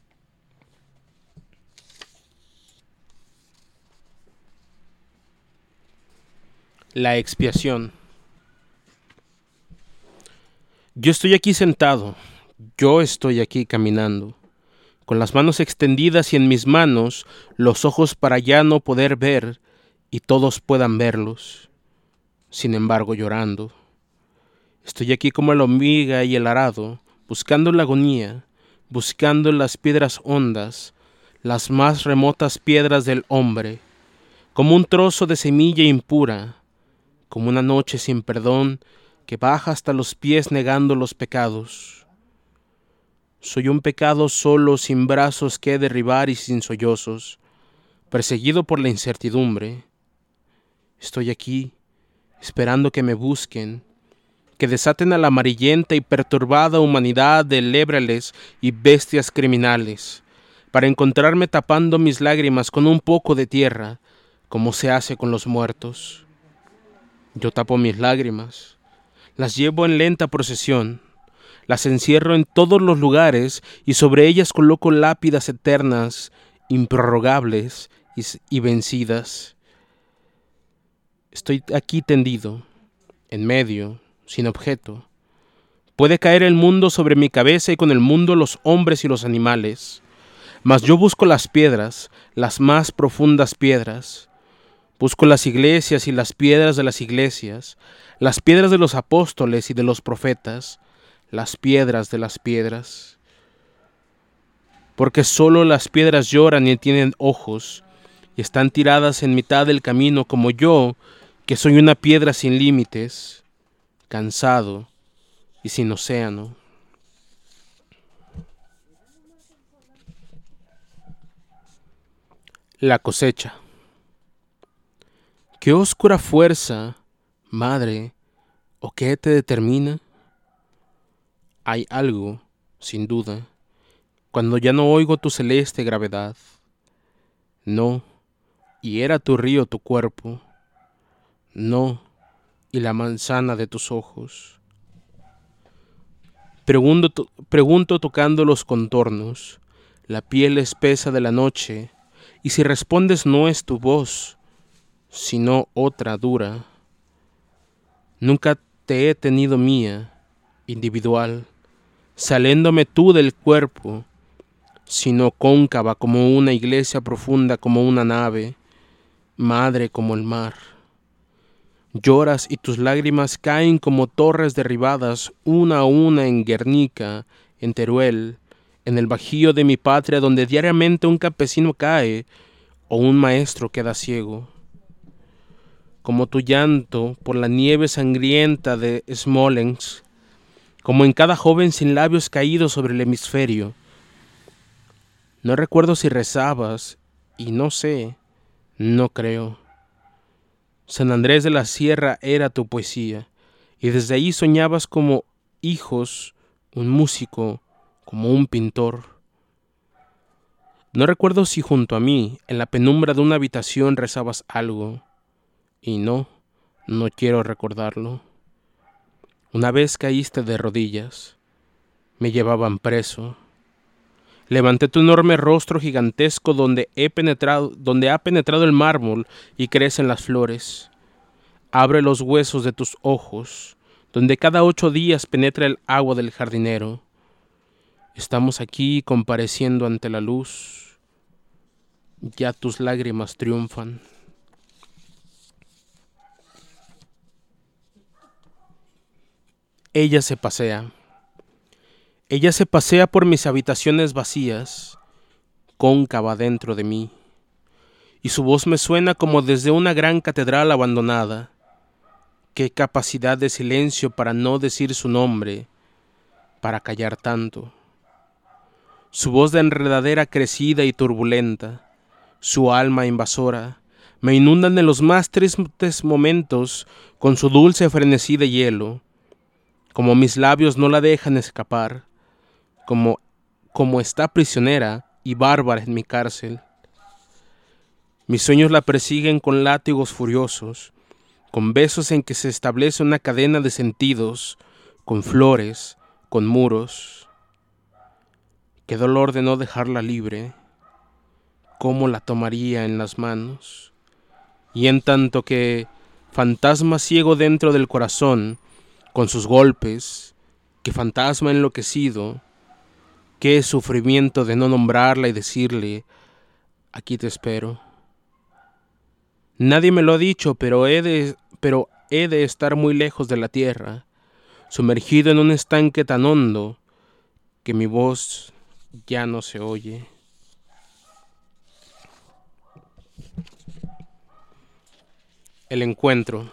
La expiación. Yo estoy aquí sentado, yo estoy aquí caminando, con las manos extendidas y en mis manos los ojos para ya no poder ver y todos puedan verlos, sin embargo llorando. Estoy aquí como la hormiga y el arado, buscando la agonía, buscando las piedras hondas, las más remotas piedras del hombre, como un trozo de semilla impura, como una noche sin perdón que baja hasta los pies negando los pecados. Soy un pecado solo, sin brazos que derribar y sin sollozos, perseguido por la incertidumbre. Estoy aquí, esperando que me busquen, que desaten a la amarillenta y perturbada humanidad de lébrales y bestias criminales, para encontrarme tapando mis lágrimas con un poco de tierra, como se hace con los muertos. Yo tapo mis lágrimas, las llevo en lenta procesión, las encierro en todos los lugares y sobre ellas coloco lápidas eternas, improrrogables y vencidas. Estoy aquí tendido, en medio, sin objeto. Puede caer el mundo sobre mi cabeza y con el mundo los hombres y los animales, mas yo busco las piedras, las más profundas piedras. Busco las iglesias y las piedras de las iglesias, las piedras de los apóstoles y de los profetas, las piedras de las piedras. Porque solo las piedras lloran y tienen ojos, y están tiradas en mitad del camino como yo, que soy una piedra sin límites, cansado y sin océano. La cosecha. ¿Qué oscura fuerza, madre, o qué te determina? Hay algo, sin duda, cuando ya no oigo tu celeste gravedad. No, y era tu río tu cuerpo. No, y la manzana de tus ojos. Pregunto tocando los contornos, la piel espesa de la noche, y si respondes no es tu voz, sino otra dura. Nunca te he tenido mía, individual, saliéndome tú del cuerpo, sino cóncava como una iglesia profunda como una nave, madre como el mar. Lloras y tus lágrimas caen como torres derribadas una a una en Guernica, en Teruel, en el bajío de mi patria donde diariamente un campesino cae o un maestro queda ciego. Como tu llanto por la nieve sangrienta de Smolensk, como en cada joven sin labios caídos sobre el hemisferio. No recuerdo si rezabas, y no sé, no creo. San Andrés de la Sierra era tu poesía, y desde ahí soñabas como hijos, un músico, como un pintor. No recuerdo si junto a mí, en la penumbra de una habitación, rezabas algo, y no quiero recordarlo. Una vez caíste de rodillas, me llevaban preso. Levanté tu enorme rostro gigantesco donde ha penetrado el mármol y crecen las flores. Abre los huesos de tus ojos, donde cada 8 días penetra el agua del jardinero. Estamos aquí compareciendo ante la luz. Ya tus lágrimas triunfan. Ella se pasea. Ella se pasea por mis habitaciones vacías, cóncava dentro de mí, y su voz me suena como desde una gran catedral abandonada. Qué capacidad de silencio para no decir su nombre, para callar tanto. Su voz de enredadera crecida y turbulenta, su alma invasora, me inundan en los más tristes momentos con su dulce frenesí de hielo, como mis labios no la dejan escapar, como está prisionera y bárbara en mi cárcel. Mis sueños la persiguen con látigos furiosos, con besos en que se establece una cadena de sentidos, con flores, con muros. Qué dolor de no dejarla libre, cómo la tomaría en las manos. Y en tanto que, fantasma ciego dentro del corazón, con sus golpes, que fantasma enloquecido, qué sufrimiento de no nombrarla y decirle, aquí te espero. Nadie me lo ha dicho, pero he de estar muy lejos de la tierra, sumergido en un estanque tan hondo que mi voz ya no se oye. El encuentro.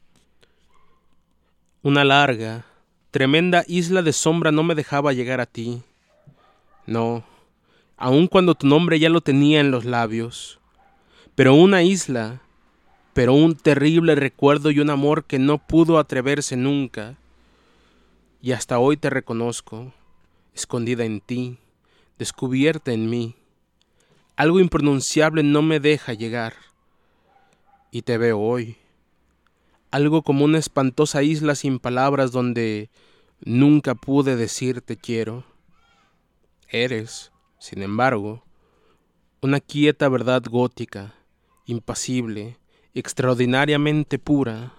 Una larga, tremenda isla de sombra no me dejaba llegar a ti. No, aun cuando tu nombre ya lo tenía en los labios. Pero una isla, pero un terrible recuerdo y un amor que no pudo atreverse nunca. Y hasta hoy te reconozco, escondida en ti, descubierta en mí. Algo impronunciable no me deja llegar. Y te veo hoy. Algo como una espantosa isla sin palabras donde nunca pude decir te quiero. Eres, sin embargo, una quieta verdad gótica, impasible, extraordinariamente pura.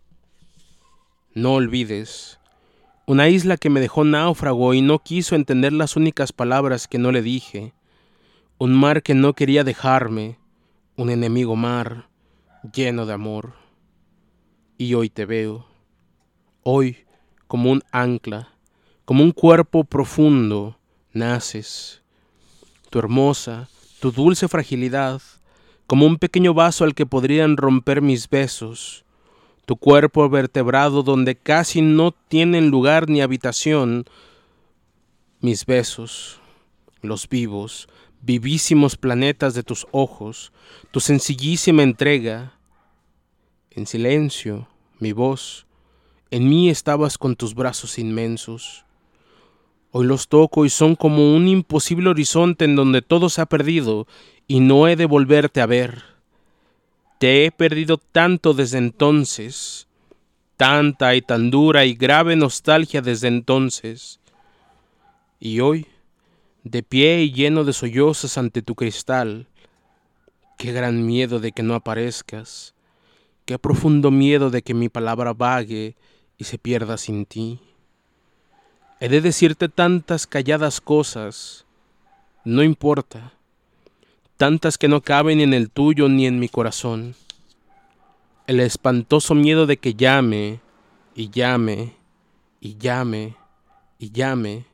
No olvides, una isla que me dejó náufrago y no quiso entender las únicas palabras que no le dije, un mar que no quería dejarme, un enemigo mar lleno de amor. Y hoy te veo, hoy como un ancla, como un cuerpo profundo, naces. Tu hermosa, tu dulce fragilidad, como un pequeño vaso al que podrían romper mis besos. Tu cuerpo vertebrado donde casi no tienen lugar ni habitación mis besos, los vivos, vivísimos planetas de tus ojos, tu sencillísima entrega. En silencio, mi voz, en mí estabas con tus brazos inmensos. Hoy los toco y son como un imposible horizonte en donde todo se ha perdido y no he de volverte a ver. Te he perdido tanto desde entonces, tanta y tan dura y grave nostalgia desde entonces. Y hoy, de pie y lleno de sollozos ante tu cristal, qué gran miedo de que no aparezcas, qué profundo miedo de que mi palabra vague y se pierda sin ti. He de decirte tantas calladas cosas, no importa, tantas que no caben ni en el tuyo ni en mi corazón. El espantoso miedo de que llame, y llame, y llame, y llame,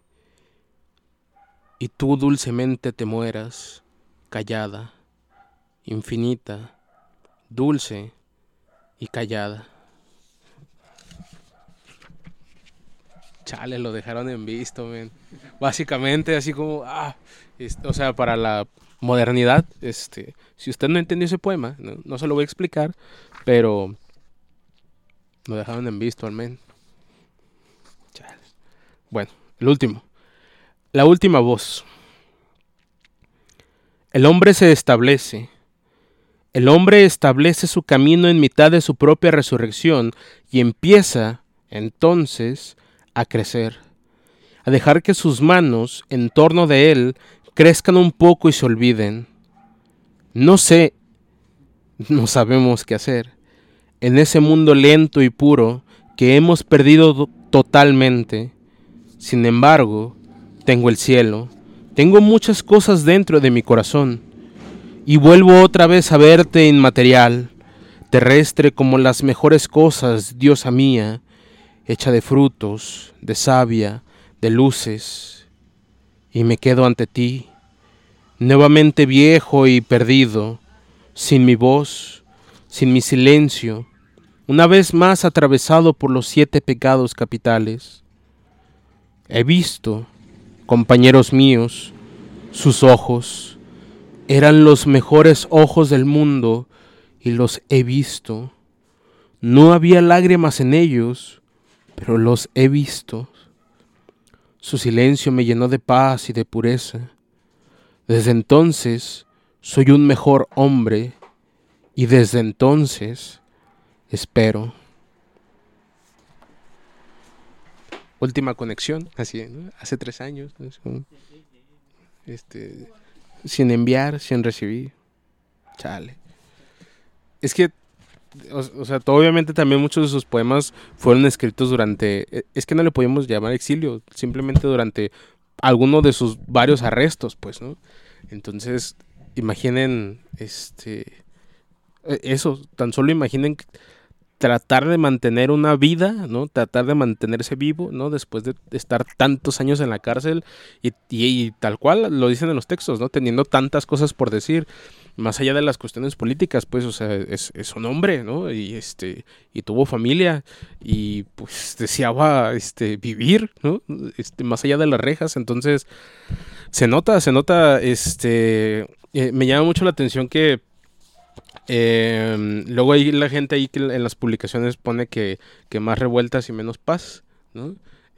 y tú dulcemente te mueras, callada, infinita, dulce y callada. Chale, lo dejaron en visto, men. Básicamente, así como, o sea, para la modernidad, si usted no entendió ese poema, no se lo voy a explicar, pero lo dejaron en visto al men. Chale. Bueno, el último. La última voz. El hombre se establece. El hombre establece su camino en mitad de su propia resurrección y empieza, entonces, a crecer, a dejar que sus manos en torno de él crezcan un poco y se olviden. No sabemos qué hacer en ese mundo lento y puro que hemos perdido totalmente. Sin embargo, tengo el cielo, tengo muchas cosas dentro de mi corazón y vuelvo otra vez a verte inmaterial, terrestre como las mejores cosas, diosa mía, hecha de frutos, de savia, de luces, y me quedo ante ti, nuevamente viejo y perdido, sin mi voz, sin mi silencio, una vez más atravesado por los 7 pecados capitales. He visto, compañeros míos, sus ojos, eran los mejores ojos del mundo, y los he visto. No había lágrimas en ellos, pero los he visto. Su silencio me llenó de paz y de pureza. Desde entonces soy un mejor hombre y desde entonces espero. Última conexión, así, ¿no? Hace 3 años, ¿no? Como, sin enviar, sin recibir. Chale. Es que, o sea, obviamente también muchos de sus poemas fueron escritos durante, es que no le podemos llamar exilio, simplemente durante alguno de sus varios arrestos, pues, ¿no? Entonces, imaginen, eso, tan solo imaginen tratar de mantener una vida, ¿no? Tratar de mantenerse vivo, ¿no? Después de estar tantos años en la cárcel y tal cual lo dicen en los textos, ¿no? Teniendo tantas cosas por decir, más allá de las cuestiones políticas, pues, o sea, es un hombre, ¿no? Y tuvo familia y pues deseaba vivir, ¿no? Más allá de las rejas, entonces se nota, me llama mucho la atención que luego hay la gente ahí que en las publicaciones pone que más revueltas y menos paz, ¿no?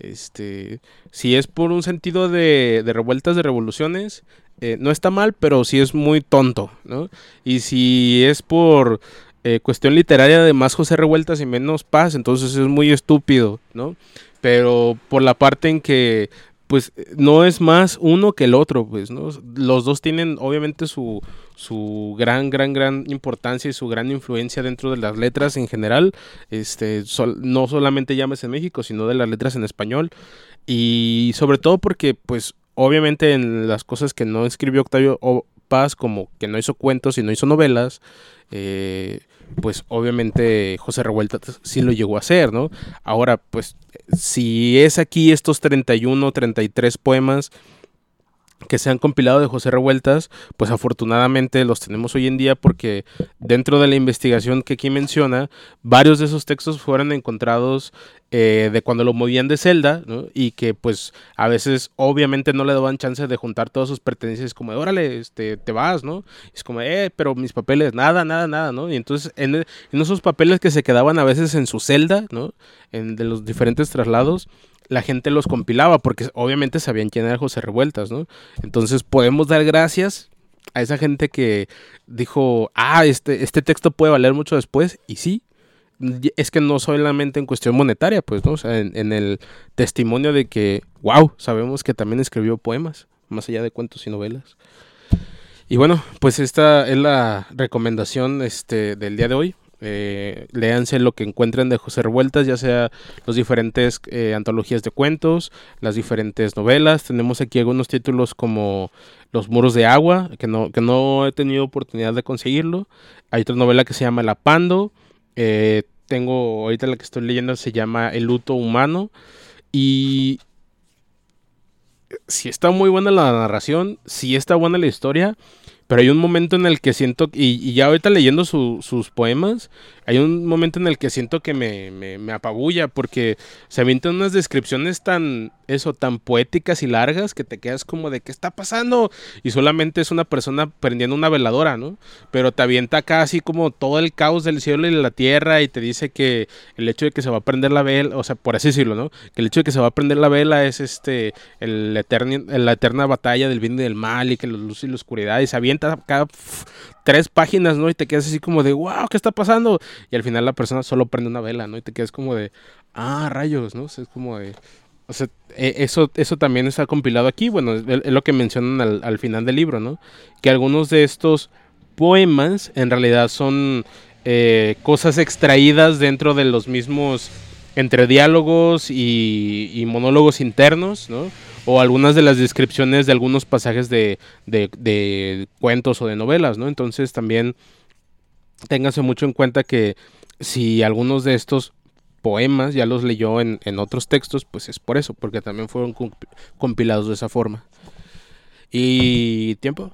Si es por un sentido de revueltas, de revoluciones, no está mal, pero sí es muy tonto, ¿no? Y si es por cuestión literaria de más José Revueltas y menos paz, entonces es muy estúpido, ¿no? Pero por la parte en que pues no es más uno que el otro, pues, ¿no? Los dos tienen obviamente su gran importancia y su gran influencia dentro de las letras en general, no solamente Llamas en México, sino de las letras en español, y sobre todo porque, pues, obviamente en las cosas que no escribió Octavio Paz, como que no hizo cuentos y no hizo novelas, pues obviamente José Revueltas sí lo llegó a hacer, ¿no? Ahora, pues, si es aquí estos 31, 33 poemas que se han compilado de José Revueltas, pues afortunadamente los tenemos hoy en día porque dentro de la investigación que aquí menciona, varios de esos textos fueron encontrados de cuando lo movían de celda, ¿no? Y que pues a veces obviamente no le daban chance de juntar todas sus pertenencias, como de, órale, te vas, ¿no? Y es como, pero mis papeles, nada, ¿no? Y entonces en esos papeles que se quedaban a veces en su celda, ¿no? De los diferentes traslados, la gente los compilaba porque obviamente sabían quién era José Revueltas, ¿no? Entonces podemos dar gracias a esa gente que dijo, este texto puede valer mucho después, y sí, es que no solamente en cuestión monetaria, pues, ¿no? O sea, en el testimonio de que, wow, sabemos que también escribió poemas, más allá de cuentos y novelas. Y bueno, pues esta es la recomendación del día de hoy. Léanse lo que encuentren de José Revueltas, ya sea los diferentes antologías de cuentos, las diferentes novelas. Tenemos aquí algunos títulos como Los muros de agua, que no he tenido oportunidad de conseguirlo. Hay otra novela que se llama El Apando. Tengo ahorita la que estoy leyendo, se llama El luto humano, y sí está muy buena la narración, sí está buena la historia, pero hay un momento en el que siento, y ya ahorita leyendo sus poemas, hay un momento en el que siento que me apabulla, porque se avientan unas descripciones tan poéticas y largas, que te quedas como de ¿qué está pasando? Y solamente es una persona prendiendo una veladora, ¿no? Pero te avienta acá así como todo el caos del cielo y la tierra, y te dice que el hecho de que se va a prender la vela, o sea, por así decirlo, ¿no? Que el hecho de que se va a prender la vela es la eterna batalla del bien y del mal, y que la luz y la oscuridad, y se avienta acá 3 páginas, ¿no? Y te quedas así como de wow, ¿qué está pasando? Y al final la persona solo prende una vela, ¿no? Y te quedas como de rayos, ¿no? O sea, es como de... O sea, eso también está compilado aquí. Bueno, es lo que mencionan al final del libro, ¿no? Que algunos de estos poemas en realidad son cosas extraídas dentro de los mismos entre diálogos y monólogos internos, ¿no? O algunas de las descripciones de algunos pasajes de cuentos o de novelas, ¿no? Entonces también téngase mucho en cuenta que si algunos de estos poemas ya los leyó en otros textos, pues es por eso, porque también fueron compilados de esa forma. ¿Y tiempo?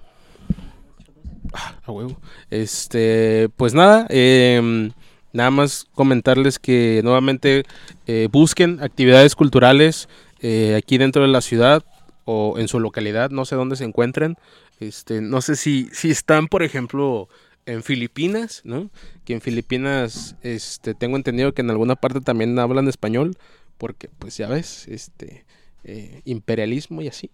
A huevo. Pues nada, nada más comentarles que nuevamente busquen actividades culturales aquí dentro de la ciudad o en su localidad, no sé dónde se encuentren. No sé si están, por ejemplo, en Filipinas, ¿no? Que en Filipinas tengo entendido que en alguna parte también hablan español, porque pues ya ves, imperialismo y así.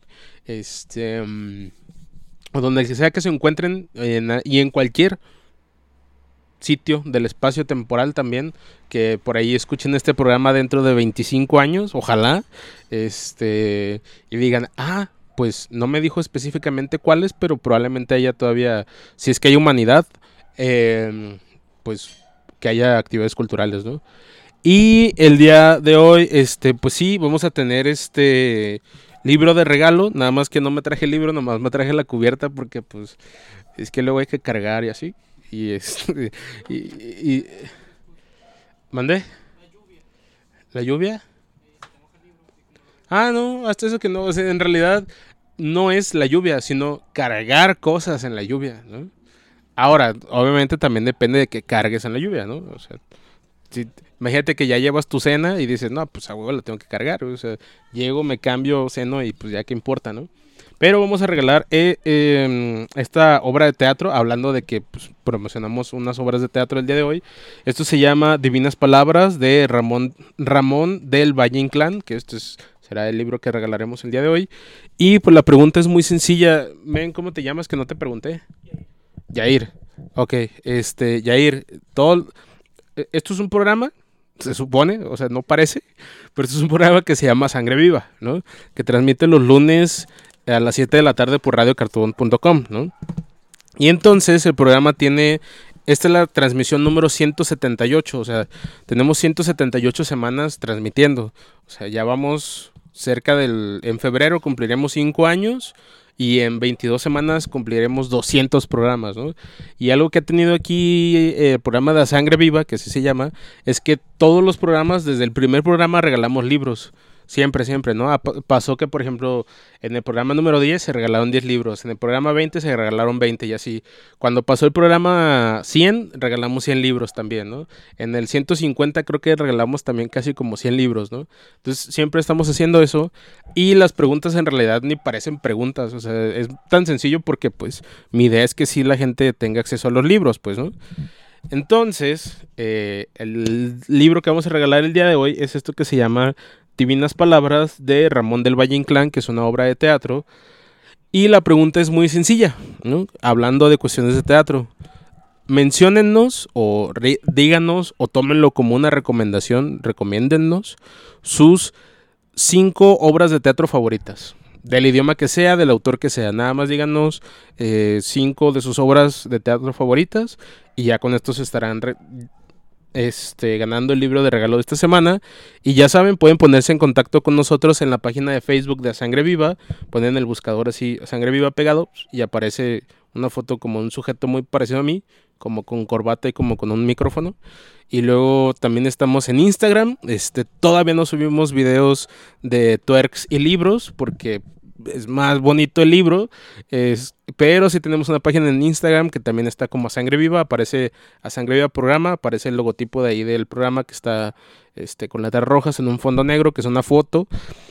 O donde sea que se encuentren, y en cualquier sitio del espacio temporal también, que por ahí escuchen este programa dentro de 25 años, ojalá, y digan, pues no me dijo específicamente cuáles, pero probablemente haya todavía, si es que hay humanidad, pues que haya actividades culturales, ¿no? Y el día de hoy, pues sí, vamos a tener libro de regalo, nada más que no me traje el libro, nomás me traje la cubierta porque pues es que luego hay que cargar y así. Y ¿mandé? ¿La lluvia? No, hasta eso que no, o sea, en realidad no es la lluvia, sino cargar cosas en la lluvia, ¿no? Ahora, obviamente también depende de que cargues en la lluvia, ¿no? O sea, imagínate que ya llevas tu cena y dices, no, pues a huevo la tengo que cargar, o sea, llego, me cambio, ceno y pues ya qué importa, ¿no? Pero vamos a regalar esta obra de teatro, hablando de que pues, promocionamos unas obras de teatro el día de hoy. Esto se llama Divinas Palabras de Ramón del Valle Inclán, que será el libro que regalaremos el día de hoy. Y pues la pregunta es muy sencilla. Men, ¿cómo te llamas? Que no te pregunté. Yair. Ok, Yair, esto es un programa, se supone, o sea, no parece, pero esto es un programa que se llama Sangre Viva, ¿no? Que transmite los lunes a las 7 de la tarde por radiocartoon.com, ¿no? Y entonces el programa tiene, esta es la transmisión número 178, o sea, tenemos 178 semanas transmitiendo, o sea, ya vamos en febrero cumpliremos 5 años y en 22 semanas cumpliremos 200 programas, ¿no? Y algo que ha tenido aquí el programa de Sangre Viva, que así se llama, es que todos los programas, desde el primer programa regalamos libros. Siempre, ¿no? Pasó que, por ejemplo, en el programa número 10 se regalaron 10 libros, en el programa 20 se regalaron 20 y así. Cuando pasó el programa 100, regalamos 100 libros también, ¿no? En el 150 creo que regalamos también casi como 100 libros, ¿no? Entonces siempre estamos haciendo eso y las preguntas en realidad ni parecen preguntas, o sea, es tan sencillo porque pues mi idea es que sí la gente tenga acceso a los libros, pues, ¿no? Entonces, el libro que vamos a regalar el día de hoy es esto que se llama Divinas Palabras de Ramón del Valle Inclán, que es una obra de teatro. Y la pregunta es muy sencilla, ¿no? Hablando de cuestiones de teatro, menciónennos o díganos o tómenlo como una recomendación, recomiéndennos sus 5 obras de teatro favoritas, del idioma que sea, del autor que sea. Nada más díganos 5 de sus obras de teatro favoritas y ya con esto se estarán ganando el libro de regalo de esta semana. Y ya saben, pueden ponerse en contacto con nosotros en la página de Facebook de A Sangre Viva, ponen en el buscador así Sangre Viva pegado y aparece una foto como un sujeto muy parecido a mí, como con corbata y como con un micrófono. Y luego también estamos en Instagram. Todavía no subimos videos de twerks y libros porque es más bonito el libro, pero sí tenemos una página en Instagram que también está como A Sangre Viva, aparece A Sangre Viva Programa, aparece el logotipo de ahí del programa que está con letras rojas en un fondo negro, que es una foto.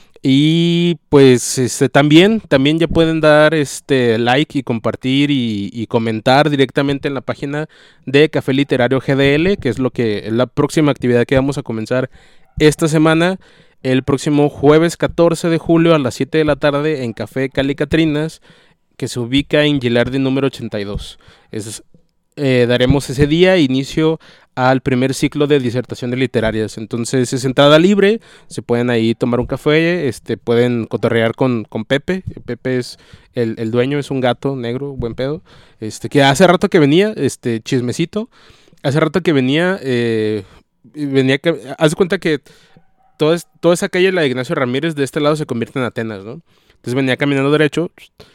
Y pues también ya pueden dar like y compartir y comentar directamente en la página de Café Literario GDL, que es la próxima actividad que vamos a comenzar esta semana, el próximo jueves 14 de julio a las 7 de la tarde en Café Cali Catrinas, que se ubica en Gilardi número 82. Daremos ese día inicio al primer ciclo de disertaciones literarias. Entonces es entrada libre, se pueden ahí tomar un café, pueden cotorrear con Pepe. Pepe es el dueño, es un gato negro, buen pedo, que hace rato que venía, chismecito, hace rato que venía, haz de cuenta que toda esa calle, la de Ignacio Ramírez, de este lado se convierte en Atenas, ¿no? Entonces venía caminando derecho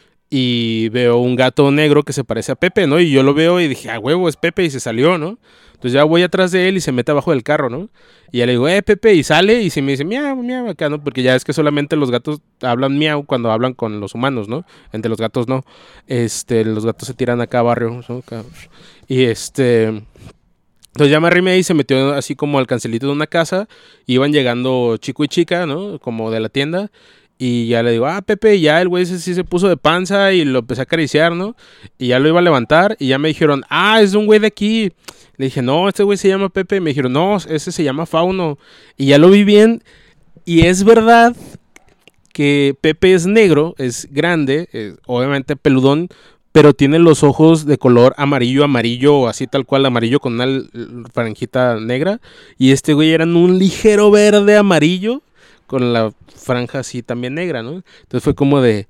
y veo un gato negro que se parece a Pepe, ¿no? Y yo lo veo y dije, huevo, es Pepe, y se salió, ¿no? Entonces ya voy atrás de él y se mete abajo del carro, ¿no? Y ya le digo, Pepe, y sale y se me dice, miau, miau, acá, ¿no? Porque ya es que solamente los gatos hablan miau cuando hablan con los humanos, ¿no? Entre los gatos no. Los gatos se tiran acá a barrio, ¿no? Y entonces ya me arrimé y se metió así como al cancelito de una casa. Iban llegando chico y chica, ¿no? Como de la tienda. Y ya le digo, Pepe, y ya el güey sí se puso de panza y lo empecé a acariciar, ¿no? Y ya lo iba a levantar y ya me dijeron, es un güey de aquí. Le dije, no, este güey se llama Pepe. Y me dijeron, no, ese se llama Fauno. Y ya lo vi bien. Y es verdad que Pepe es negro, es grande, obviamente peludón, pero tiene los ojos de color amarillo, así tal cual, amarillo con una franjita negra. Y este güey era un ligero verde amarillo con la franja así también negra, ¿no? Entonces fue como de,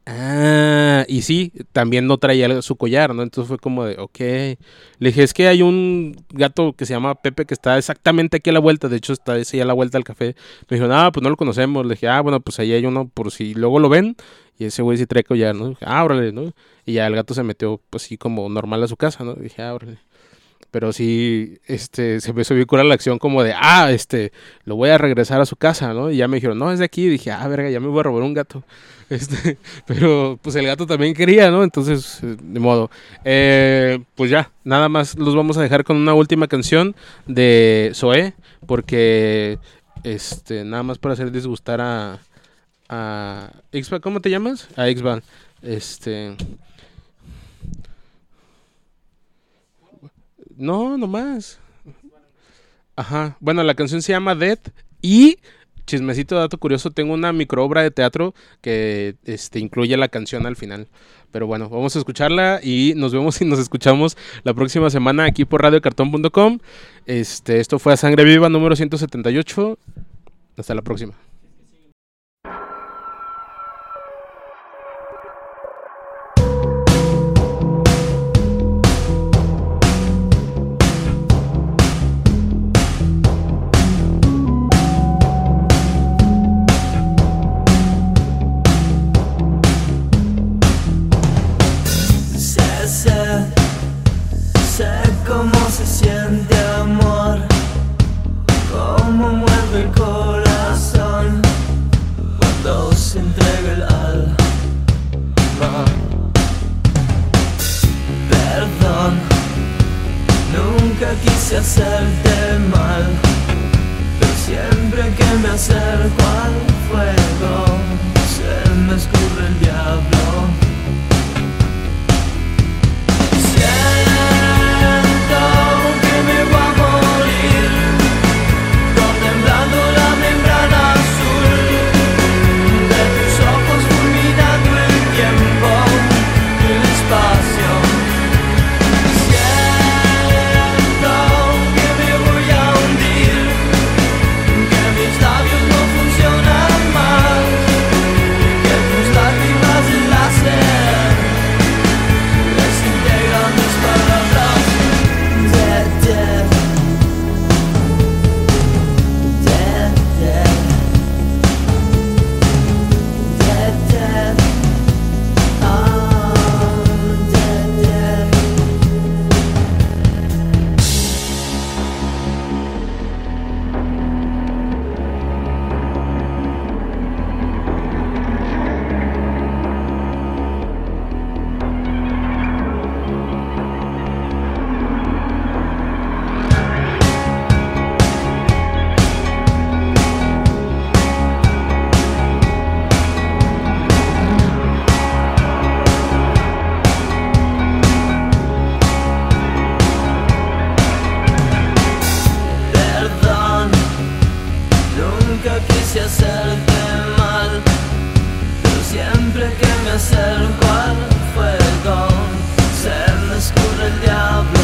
y sí, también no traía su collar, ¿no? Entonces fue como de, ok. Le dije, es que hay un gato que se llama Pepe que está exactamente aquí a la vuelta, de hecho está ese ya a la vuelta del café. Me dijo, pues no lo conocemos. Le dije, bueno, pues ahí hay uno por si luego lo ven. Y ese güey sí trae collar, ¿no? Dije, órale, ¿no? Y ya el gato se metió, pues sí, como normal a su casa, ¿no? Dije, órale. Pero sí, se me subió cura la acción como de, lo voy a regresar a su casa, ¿no? Y ya me dijeron, no, es de aquí. Y dije, verga, ya me voy a robar un gato. Pero pues el gato también quería, ¿no? Entonces, de modo. Pues ya, nada más los vamos a dejar con una última canción de Zoé, porque, nada más para hacer disgustar a Xban, ¿cómo te llamas? A Xban. No, nomás. Ajá. Bueno, la canción se llama Dead. Y, chismecito, dato curioso, tengo una microobra de teatro que incluye la canción al final. Pero bueno, vamos a escucharla y nos vemos y nos escuchamos la próxima semana aquí por radiocartón.com. Esto fue A Sangre Viva número 178. Hasta la próxima. Hacerte mal, pero siempre que me acerco al fuego se me escurre el diablo. Siento que me voy a morir, contemplando la membrana azul de tus ojos, fulminando el tiempo y el espacio. Labios no funcionan más, que tus lágrimas en la el diablo.